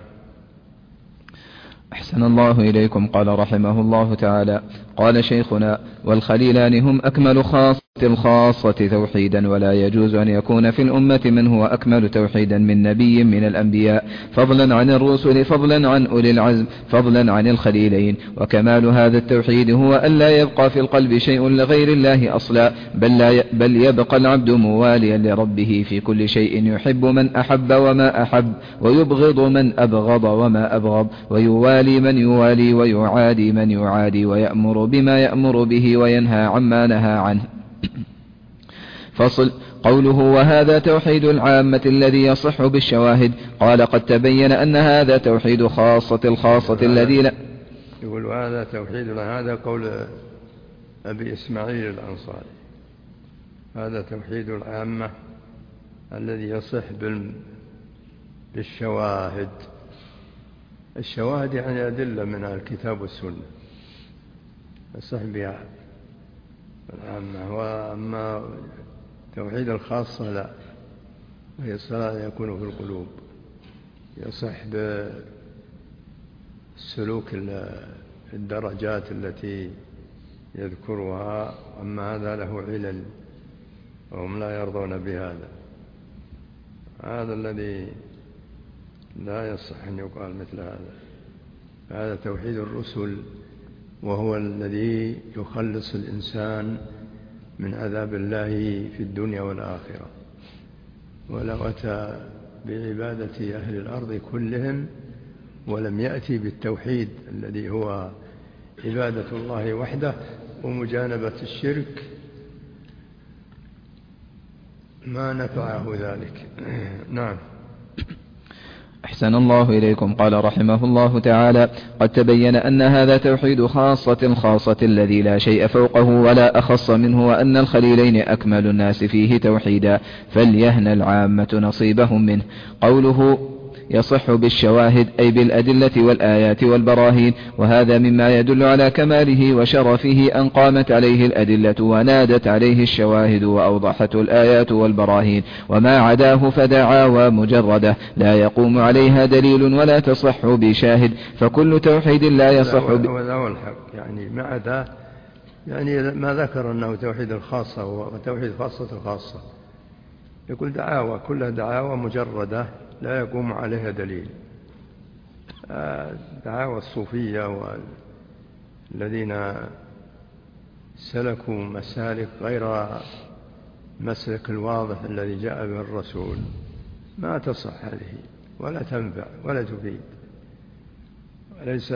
أحسن الله إليكم. قال رحمه الله تعالى: قال شيخنا: والخليلان هم أكمل خاصة الخاصة توحيدا، ولا يجوز أن يكون في الأمة من هو أكمل توحيدا من نبي من الأنبياء، فضلا عن الرسل، فضلا عن أولي العزم، فضلا عن الخليلين. وكمال هذا التوحيد هو أن لا يبقى في القلب شيء لغير الله أصلا، بل يبقى العبد مواليا لربه في كل شيء، يحب من أحب وما أحب، ويبغض من أبغض وما أبغض، ويوالي من يوالي ويعادي من يعادي، ويأمر بما يأمر به وينهى عما نهى عنه. فصل. قوله: وهذا توحيد العامة الذي يصح بالشواهد. قال: قد تبين أن هذا توحيد خاصة الخاصة الذي لا. يقول: وهذا توحيد، هذا قول أبي إسماعيل الأنصاري، هذا توحيد العامة الذي يصح بالشواهد. الشواهد يعني أدلة من الكتاب والسنة يصح بها العامة. وأما توحيد الخاصة لا، وهي الصلاة يكون في القلوب، يصح بالسلوك الدرجات التي يذكرها. أما هذا له علل وهم لا يرضون بهذا، هذا الذي لا يصح أن يقال مثل هذا. هذا توحيد الرسل، وهو الذي يخلص الإنسان من عذاب الله في الدنيا والآخرة. ولو أتى بعبادة أهل الأرض كلهم ولم يأتي بالتوحيد الذي هو عبادة الله وحده ومجانبة الشرك ما نفعه ذلك. نعم. أحسن الله إليكم. قال رحمه الله تعالى: قد تبين أن هذا توحيد خاصة الخاصة الذي لا شيء فوقه ولا أخص منه، وأن الخليلين أكمل الناس فيه توحيدا، فليهن العامة نصيبهم منه. قوله: يصح بالشواهد أي بالأدلة والآيات والبراهين، وهذا مما يدل على كماله وشرفه أن قامت عليه الأدلة ونادت عليه الشواهد وأوضحته الآيات والبراهين، وما عداه فدعاوى مجردة لا يقوم عليها دليل ولا تصح بشاهد، فكل توحيد لا يصح وذا هو الحق. يعني ما عداه، يعني ما ذكر أنه توحيد الخاصة وتوحيد خاصة الخاصة، يقول دعاوى، كلها دعاوى مجردة لا يقوم عليها دليل. دعاوى الصوفية والذين سلكوا مسالك غير مسلك الواضح الذي جاء به الرسول ما تصح هذه ولا تنفع ولا تفيد. وليس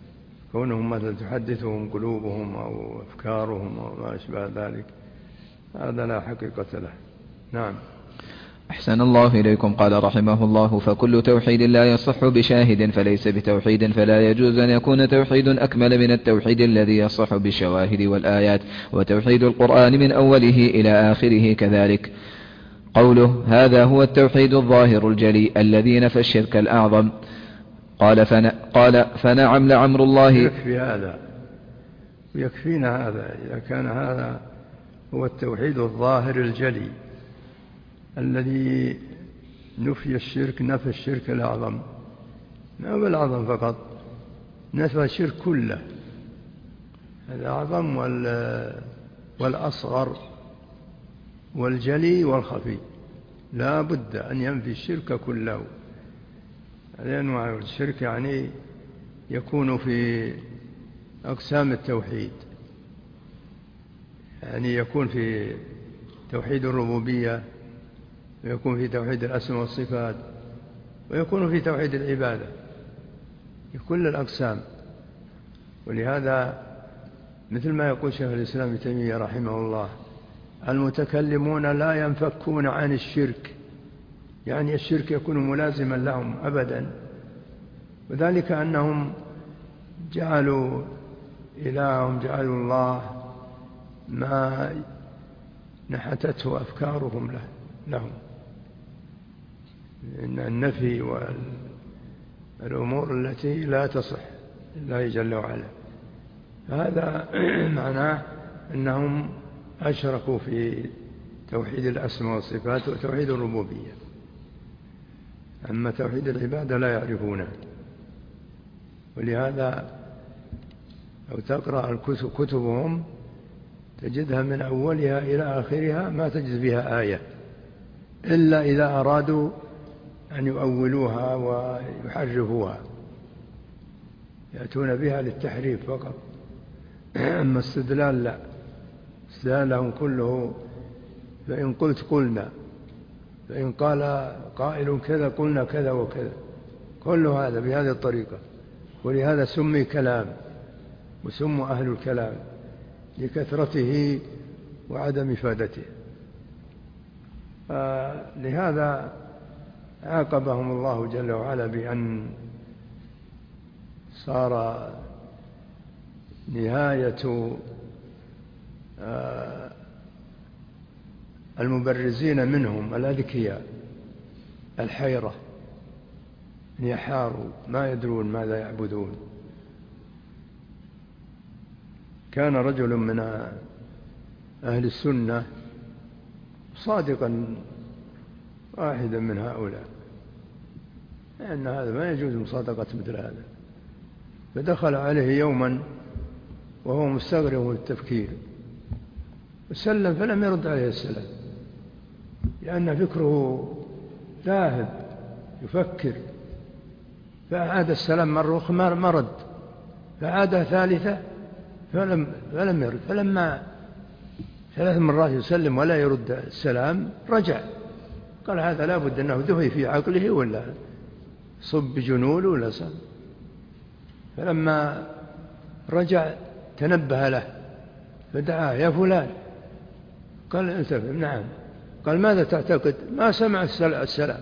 كونهم مثلا تحدثهم قلوبهم أو أفكارهم أو ما أشبه ذلك، هذا لا حقيقة له. نعم. أحسن الله إليكم. قال رحمه الله: فكل توحيد لا يصح بشاهد فليس بتوحيد، فلا يجوز أن يكون توحيد أكمل من التوحيد الذي يصح بالشواهد والآيات، وتوحيد القرآن من أوله إلى آخره كذلك. قوله: هذا هو التوحيد الظاهر الجلي الذي نفى الشرك الأعظم. قال فنعم لعمر الله. يكفي هذا، يكفينا هذا إذا كان هذا هو التوحيد الظاهر الجلي الذي نفي الشرك، نفى الشرك الأعظم، ما هو الأعظم فقط، نفى الشرك كله، الأعظم والأصغر والجلي والخفي، لا بد أن ينفي الشرك كله. لأنواع الشرك يعني يكون في أقسام التوحيد، يعني يكون في توحيد الربوبية، ويكون في توحيد الأسماء والصفات، ويكون في توحيد العبادة، في كل الأقسام. ولهذا مثل ما يقول شيخ الإسلام ابن تيمية رحمه الله: المتكلمون لا ينفكون عن الشرك، يعني الشرك يكون ملازما لهم أبدا، وذلك أنهم جعلوا إلههم، جعلوا الله ما نحتته أفكارهم لهم، إن النفي والأمور التي لا تصح لله جل وعلا، هذا معناه أنهم أشركوا في توحيد الأسماء والصفات وتوحيد الربوبية. أما توحيد العبادة لا يعرفونه. ولهذا لو تقرأ كتبهم تجدها من أولها إلى آخرها ما تجد بها آية إلا إذا أرادوا أن يؤولوها ويحرفوها، يأتون بها للتحريف فقط. أما استدلال لا، استدلالهم كله فإن قلت قلنا، فإن قال قائل كذا قلنا كذا وكذا، كل هذا بهذه الطريقة. ولهذا سمي كلام، وسموا أهل الكلام لكثرته وعدم إفادته. لهذا عاقبهم الله جل وعلا بأن صار نهاية المبرزين منهم الأذكياء الحيرة، يحاروا ما يدرون ماذا يعبدون. كان رجل من أهل السنة صادقا واحدا من هؤلاء، لأن هذا ما يجوز مصادقة مثل هذا، فدخل عليه يوما وهو مستغرق بالتفكير، وسلم فلم يرد عليه السلام، لأن فكره ذاهب يفكر. فأعاد السلام مرة أخرى ما رد، فعاد ثالثة فلم يرد. فلما 3 مرات يسلم ولا يرد السلام رجع، قال هذا لا بد أنه دهي في عقله ولا صب جنون ولا صب. فلما رجع تنبه له فدعاه: يا فلان. قال: انتبه. نعم. قال: ماذا تعتقد؟ ما سمع السلام.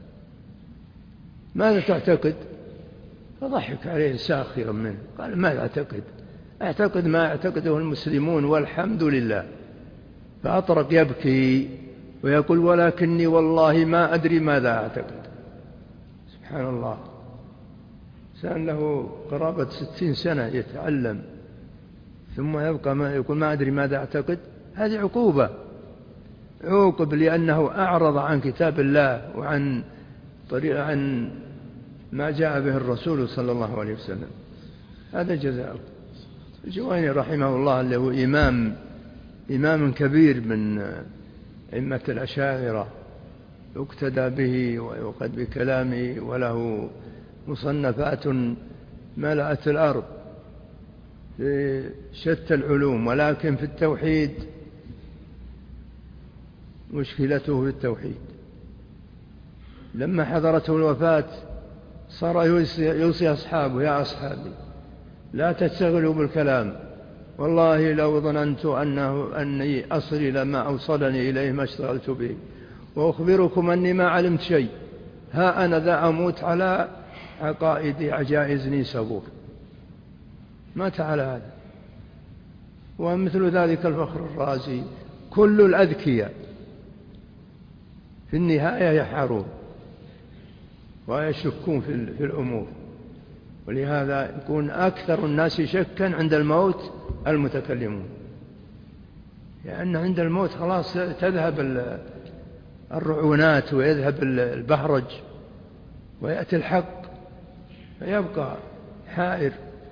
ماذا تعتقد؟ فضحك عليه ساخرا منه. قال: ماذا أعتقد؟ أعتقد ما يعتقده المسلمون والحمد لله. فأطرق يبكي ويقول: ولكني والله ما أدري ماذا أعتقد. سبحان الله، إنسان له قرابة 60 سنة يتعلم ثم يبقى ما يقول ما أدري ماذا أعتقد. هذه عقوبة، عوقب لأنه أعرض عن كتاب الله وعن عن ما جاء به الرسول صلى الله عليه وسلم. هذا جزاؤه. الجويني رحمه الله له إمام كبير من أئمة الأشاعرة يقتدى به ويقد بكلامه، وله مصنفات ملأت الأرض في شتى العلوم، ولكن في التوحيد مشكلته في التوحيد. لما حضرته الوفاة صار يوصي أصحابه: يا أصحابي لا تشتغلوا بالكلام، والله لو ظننت أني أصل إلى ما أوصلني إليه ما اشتغلت به، وأخبركم أني ما علمت شيء، ها أنا ذا أموت على عقائد عجائز نيسابور. مات على هذا. ومثل ذلك الفخر الرازي. كل الأذكياء في النهاية يحارون ويشكون في الأمور، ولهذا يكون أكثر الناس شكا عند الموت المتكلمون، لأن عند الموت خلاص تذهب الرعونات ويذهب البهرج ويأتي الحق، فيبقى حائر.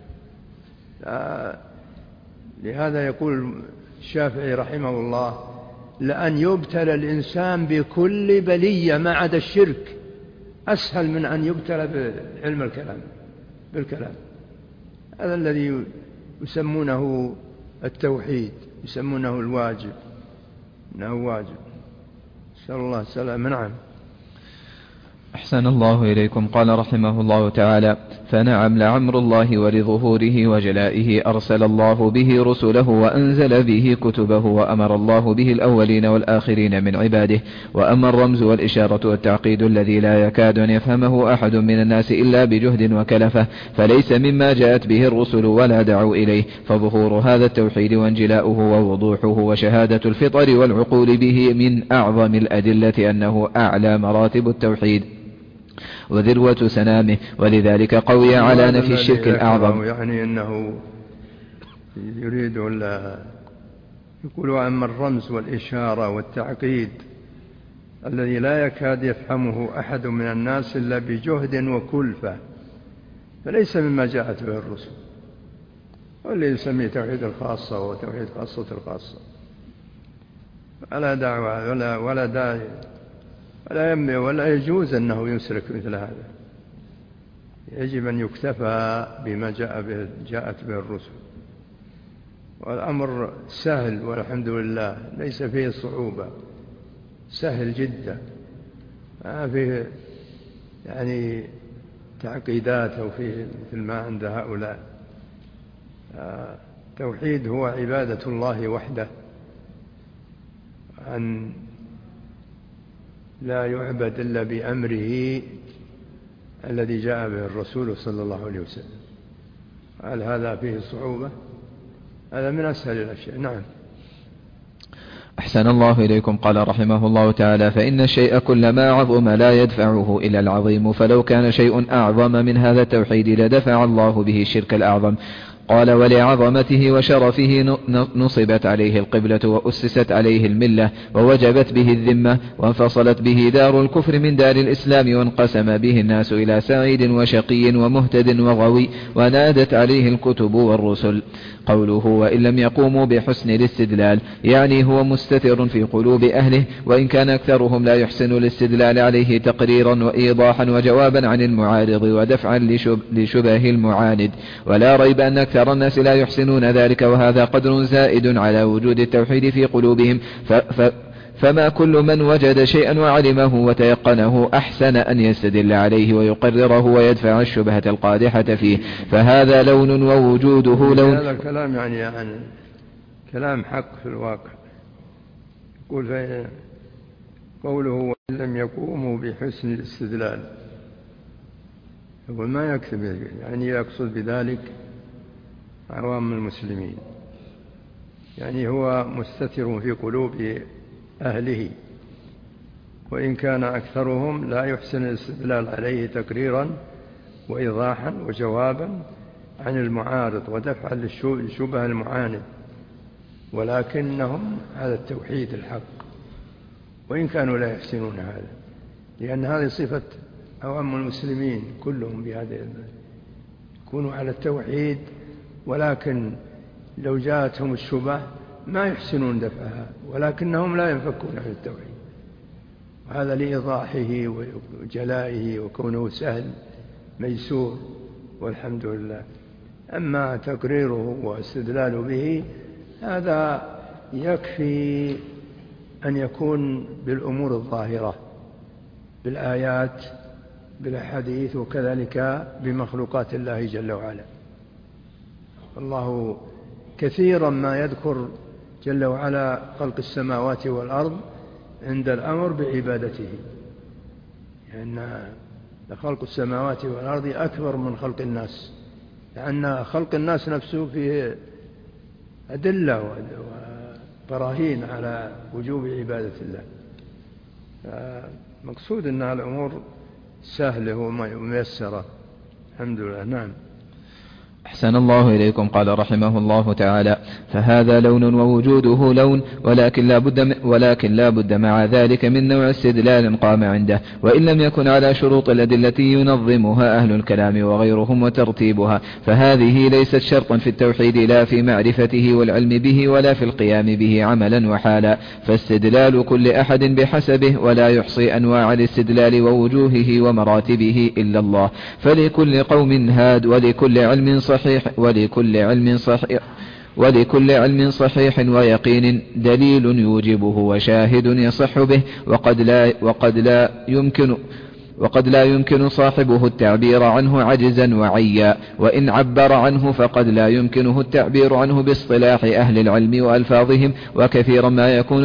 لهذا يقول الشافعي رحمه الله: لأن يبتلى الإنسان بكل بلية ما عدا الشرك أسهل من أن يبتلى بعلم الكلام بالكلام. هذا الذي يسمونه التوحيد، يسمونه الواجب، إنه واجب. نسأل الله السلامة. نعم. أحسن الله إليكم. قال رحمه الله تعالى: فنعم لعمر الله ولظهوره وجلائه أرسل الله به رسله وأنزل به كتبه، وأمر الله به الأولين والآخرين من عباده. وأما الرمز والإشارة والتعقيد الذي لا يكاد أن يفهمه أحد من الناس إلا بجهد وكلفة، فليس مما جاءت به الرسل ولا دعوا إليه. فظهور هذا التوحيد وانجلاؤه ووضوحه وشهادة الفطر والعقول به من أعظم الأدلة أنه أعلى مراتب التوحيد وذروة سنامه، ولذلك قوي على نفي الشرك الأعظم. يعني أنه يريد يقول: أما الرمز والإشارة والتعقيد الذي لا يكاد يفهمه أحد من الناس إلا بجهد وكلفة، فليس مما جاءت به الرسل. واللي يسميه توحيد الخاصة وتوحيد خاصة الخاصة، ولا دعوة ولا داعي ولا ينبغي ولا يجوز أنه يسلك مثل هذا. يجب أن يكتفى بما جاءت به الرسل. والأمر سهل والحمد لله، ليس فيه صعوبة، سهل جدا، ما فيه يعني تعقيدات أو فيه مثل ما عند هؤلاء. التوحيد هو عبادة الله وحده، أن لا يعبد إلا بأمره الذي جاء به الرسول صلى الله عليه وسلم. هل هذا فيه صعوبة؟ هذا من أسهل الأشياء. نعم. أحسن الله إليكم. قال رحمه الله تعالى: فإن الشيء كلما عظم لا يدفعه إلى العظيم، فلو كان شيء أعظم من هذا التوحيد لدفع الله به الشرك الأعظم. قال: ولعظمته وشرفه نصبت عليه القبلة وأسست عليه الملة ووجبت به الذمة، وانفصلت به دار الكفر من دار الإسلام، وانقسم به الناس إلى سعيد وشقي ومهتد وغوي، ونادت عليه الكتب والرسل. قوله: وإن لم يقوموا بحسن الاستدلال، يعني هو مستتر في قلوب أهله، وإن كان أكثرهم لا يحسن الاستدلال عليه تقريرا وإيضاحا وجوابا عن المعارض ودفعا لشبه المعاند. ولا ريب أن أكثر الناس لا يحسنون ذلك، وهذا قدر زائد على وجود التوحيد في قلوبهم. فما كل من وجد شيئا وعلمه وتيقنه أحسن أن يستدل عليه ويقرره ويدفع الشبهة القادحة فيه، فهذا لون ووجوده لون. هذا الكلام يعني كلام حق في الواقع. يقول قوله: وإن لم يقوموا بحسن الاستدلال، يقول ما يكتب، يعني يقصد بذلك عوام المسلمين، يعني هو مستتر في قلوب أهله، وإن كان أكثرهم لا يحسن الاستدلال عليه تقريرا وإيضاحا وجوابا عن المعارض ودفعا للشبه المعاند، ولكنهم على التوحيد الحق، وإن كانوا لا يحسنون هذا، لأن هذه صفة عوام المسلمين كلهم بهذه، يكونوا على التوحيد، ولكن لو جاءتهم الشبه ما يحسنون دفعها، ولكنهم لا ينفكون عن التوحيد. وهذا لإيضاحه وجلائه وكونه سهل ميسور، والحمد لله. أما تقريره واستدلال به هذا يكفي أن يكون بالأمور الظاهرة، بالآيات بالأحاديث، وكذلك بمخلوقات الله جل وعلا. الله كثيرا ما يذكر جل وعلا خلق السماوات والأرض عند الأمر بعبادته، لأن خلق السماوات والأرض أكبر من خلق الناس، لأن خلق الناس نفسه فيه أدلة وبراهين على وجوب عبادة الله. مقصود أن الأمور سهلة وميسرة الحمد لله. نعم. أحسن الله إليكم. قال رحمه الله تعالى: فهذا لون ووجوده لون، ولكن لا بد مع ذلك من نوع استدلال قام عنده، وإن لم يكن على شروط الأدلة ينظمها أهل الكلام وغيرهم وترتيبها، فهذه ليست شرطا في التوحيد لا في معرفته والعلم به ولا في القيام به عملا وحالا، فاستدلال كل أحد بحسبه، ولا يحصي أنواع الاستدلال ووجوهه ومراتبه إلا الله، فلكل قوم هاد ولكل علم صحيح ويقين دليل يوجبه وشاهد يصح به، وقد لا يمكن صاحبه التعبير عنه عجزا وعيا، وإن عبر عنه فقد لا يمكنه التعبير عنه باصطلاح أهل العلم وألفاظهم، وكثيرا ما يكون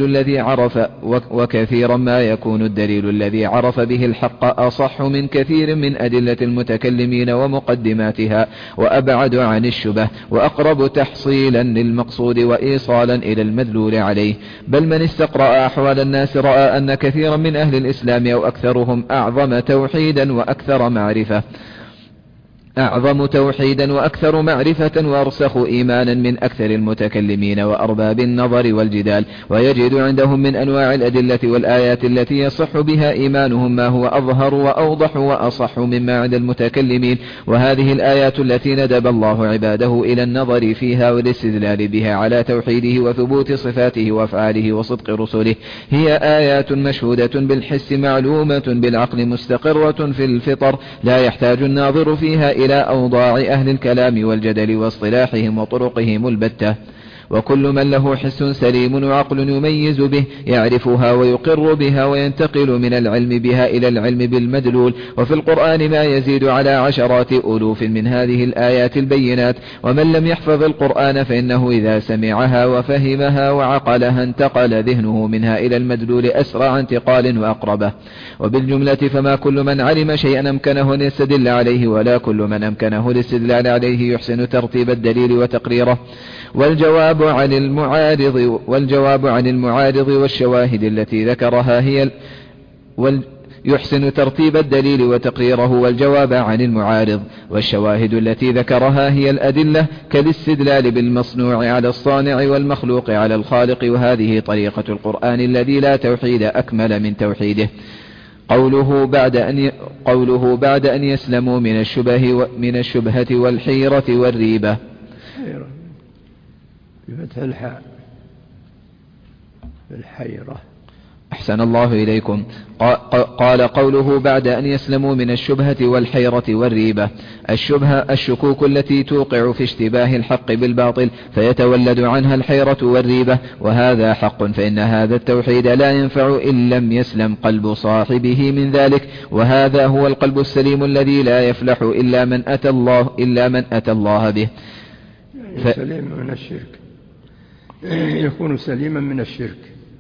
الدليل الذي عرف به الحق أصح من كثير من أدلة المتكلمين ومقدماتها، وأبعد عن الشبه، وأقرب تحصيلا للمقصود وإيصالا إلى المدلول عليه. بل من استقرأ أحوال الناس رأى أن كثيرا من أهل الإسلام أو أكثرهم أعظم توحيدا وأكثر معرفة وأرسخ إيمانا من أكثر المتكلمين وأرباب النظر والجدال، ويجد عندهم من أنواع الأدلة والآيات التي يصح بها إيمانهم ما هو أظهر وأوضح وأصح مما عند المتكلمين. وهذه الآيات التي ندب الله عباده إلى النظر فيها والاستدلال بها على توحيده وثبوت صفاته وأفعاله وصدق رسله هي آيات مشهودة بالحس معلومة بالعقل مستقرة في الفطر، لا يحتاج الناظر فيها إلى أوضاع أهل الكلام والجدل واصطلاحهم وطرقهم البتة. وكل من له حس سليم وعقل يميز به يعرفها ويقر بها وينتقل من العلم بها إلى العلم بالمدلول. وفي القرآن ما يزيد على عشرات ألوف من هذه الآيات البينات، ومن لم يحفظ القرآن فإنه إذا سمعها وفهمها وعقلها انتقل ذهنه منها إلى المدلول أسرع انتقال وأقربه. وبالجملة فما كل من علم شيئا أمكنه أن يستدل عليه، ولا كل من أمكنه الاستدلال عليه يحسن ترتيب الدليل وتقريره. والجواب عن المعارض والشواهد التي ذكرها هي يحسن ترتيب الدليل وتقريره. والجواب عن المعارض والشواهد التي ذكرها هي الأدلة، كالاستدلال بالمصنوع على الصانع والمخلوق على الخالق، وهذه طريقة القرآن الذي لا توحيد أكمل من توحيده. قوله بعد أن يسلموا من الشبهة والحيرة والريبة. بفتح الحاء الحيرة. أحسن الله إليكم. قال قوله بعد أن يسلموا من الشبهة والحيرة والريبة. الشبهة الشكوك التي توقع في اشتباه الحق بالباطل فيتولد عنها الحيرة والريبة، وهذا حق، فإن هذا التوحيد لا ينفع إن لم يسلم قلب صاحبه من ذلك، وهذا هو القلب السليم الذي لا يفلح إلا من أتى الله به. سليم من الشرك، يكون سليما من الشرك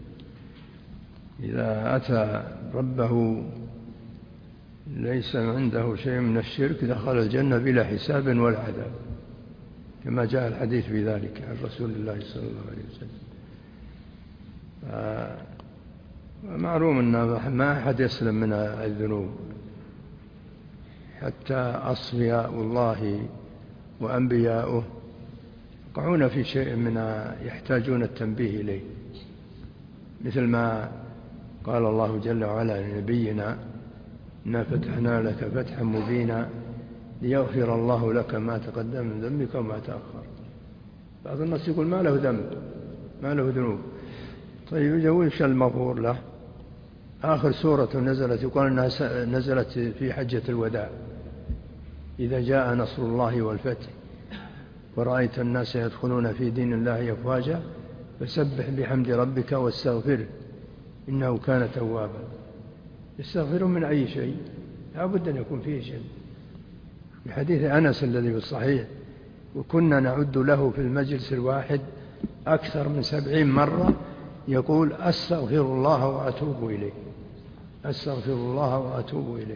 إذا أتى ربه ليس عنده شيء من الشرك دخل الجنة بلا حساب ولا عذاب، كما جاء الحديث في ذلك عن رسول الله صلى الله عليه وسلم. معلوم أن ما أحد يسلم من الذنوب، حتى أصفياء الله وأنبياؤه يقعون في شيء من يحتاجون التنبيه إليه، مثل ما قال الله جل وعلا لنبينا: إنا فتحنا لك فتحا مبينا ليغفر الله لك ما تقدم من ذنبك وما تأخر. بعض الناس يقول ما له ذنب ما له ذنوب، طيب وش المغفور له؟ آخر سورة نزلت يقال أنها نزلت في حجة الوداع: إذا جاء نصر الله والفتح ورأيت الناس يدخلون في دين الله أفواجا فسبح بحمد ربك واستغفره إنه كان توابا. يستغفرون من أي شيء؟ لا بد أن يكون فيه شيء. في حديث أنس الذي في الصحيح وكنا نعد له في المجلس الواحد أكثر من 70 مرة يقول أستغفر الله وأتوب إليه، أستغفر الله وأتوب إليه.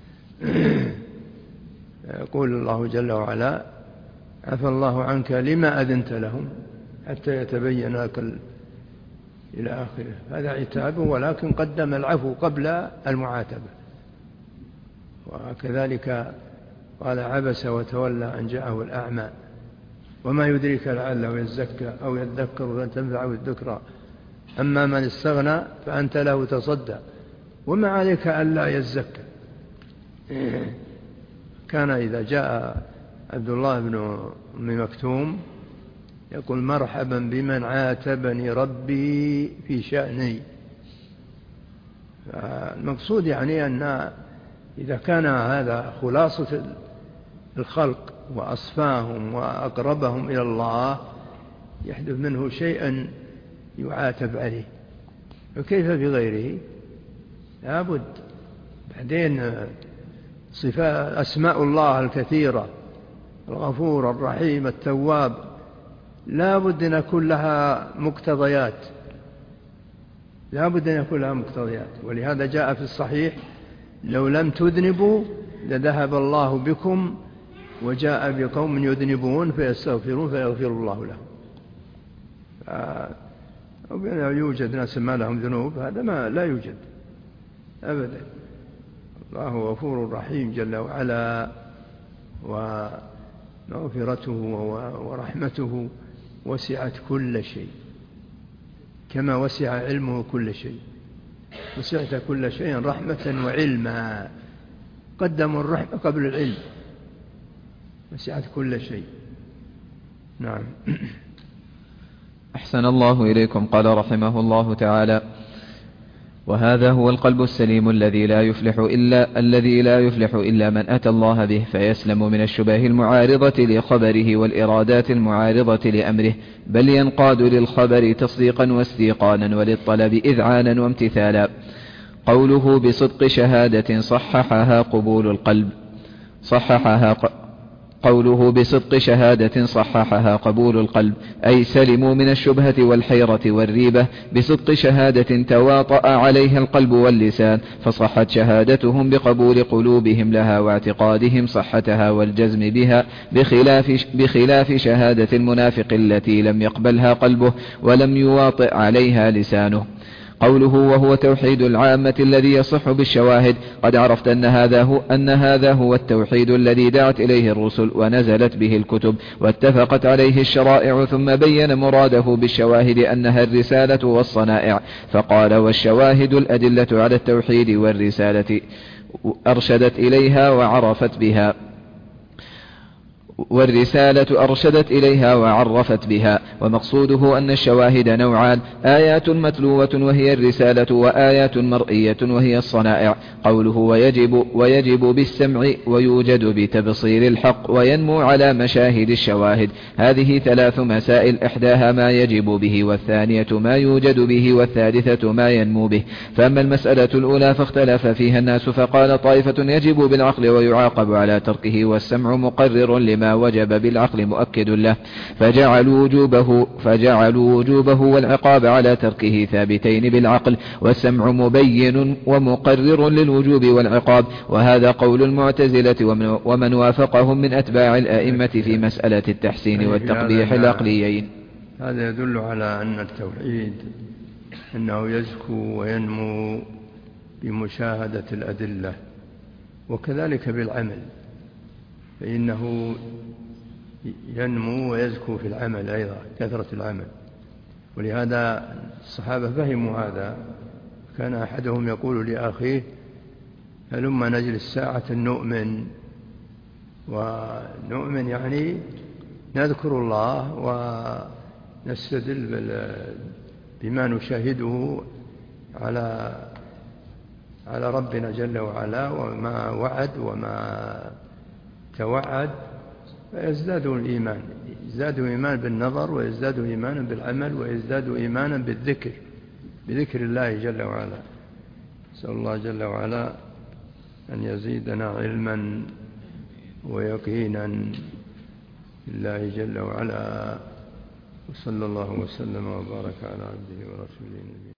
يقول الله جل وعلا عفى الله عنك لما أذنت لهم حتى يتبين لك إلى آخره. هذا عتابه، ولكن قدم العفو قبل المعاتبة. وكذلك قال عبس وتولى أن جاءه الأعمى وما يدريك لعله يزكى أو يذكر فتنفعه الذكرى أما من استغنى فأنت له تصدى وما عليك ألا يزكى. كان إذا جاء عبد الله بن أم مكتوم يقول مرحبا بمن عاتبني ربي في شأني. المقصود يعني أن إذا كان هذا خلاصة الخلق وأصفاهم وأقربهم إلى الله يحدث منه شيئا يعاتب عليه، وكيف بغيره؟ لابد. بعدين صفات أسماء الله الكثيرة الغفور الرحيم التواب لابد أن يكون لها مقتضيات، لابد أن يكون لها مقتضيات. ولهذا جاء في الصحيح لو لم تذنبوا لذهب الله بكم وجاء بقوم يذنبون فيستغفرون فيغفر الله لهم. يوجد ناس ما لهم ذنوب، هذا ما لا يوجد أبدا. الله غفور رحيم جل وعلا، ومغفرته ورحمته وسعت كل شيء كما وسع علمه كل شيء. وسعت كل شيء رحمة وعلما، قدموا الرحمة قبل العلم. وسعت كل شيء. نعم. أحسن الله إليكم. قال رحمه الله تعالى: وهذا هو القلب السليم الذي لا يفلح إلا من أتى الله به، فيسلم من الشبه المعارضة لخبره والإرادات المعارضة لأمره، بل ينقاد للخبر تصديقا واستيقانا وللطلب إذعانا وامتثالا. قوله بصدق شهادة صححها قبول القلب، قوله بصدق شهادة صححها قبول القلب، أي سلموا من الشبهة والحيرة والريبة بصدق شهادة تواطأ عليها القلب واللسان، فصحت شهادتهم بقبول قلوبهم لها واعتقادهم صحتها والجزم بها، بخلاف شهادة المنافق التي لم يقبلها قلبه ولم يواطئ عليها لسانه. قوله وهو توحيد العامة الذي يصح بالشواهد، قد عرفت أن هذا هو التوحيد الذي دعت إليه الرسل ونزلت به الكتب واتفقت عليه الشرائع، ثم بين مراده بالشواهد أنها الرسالة والصنائع، فقال والشواهد الأدلة على التوحيد والرسالة أرشدت إليها وعرفت بها. ومقصوده أن الشواهد نوعان: آيات متلوة وهي الرسالة، وآيات مرئية وهي الصنائع. قوله ويجب بالسمع ويوجد بتبصير الحق وينمو على مشاهد الشواهد. هذه 3 مسائل، إحداها ما يجب به، والثانية ما يوجد به، والثالثة ما ينمو به. فأما المسألة الأولى فاختلف فيها الناس، فقال طائفة يجب بالعقل ويعاقب على تركه، والسمع مقرر لما وجب بالعقل مؤكد له، فجعلوا وجوبه والعقاب على تركه ثابتين بالعقل، والسمع مبين ومقرر للوجوب والعقاب. وهذا قول المعتزلة ومن وافقهم من أتباع الآئمة في مسألة التحسين والتقبيح العقليين. هذا يدل على أن التوحيد أنه يزكو وينمو بمشاهدة الأدلة، وكذلك بالعمل، فإنه ينمو ويزكو في العمل أيضا، كثرة العمل. ولهذا الصحابة فهموا هذا. كان أحدهم يقول لأخيه هلما نجلس ساعة نؤمن، ونؤمن يعني نذكر الله ونستدل بما نشاهده على ربنا جل وعلا وما وعد وما توعد، فيزدادوا الإيمان، يزدادوا إيمان بالنظر، ويزدادوا إيمانا بالعمل، ويزدادوا إيمانا بذكر الله جل وعلا. نسأل الله جل وعلا أن يزيدنا علما ويقينا لله جل وعلا. وصلى الله وسلم وبارك على عبده ورسوله نبينا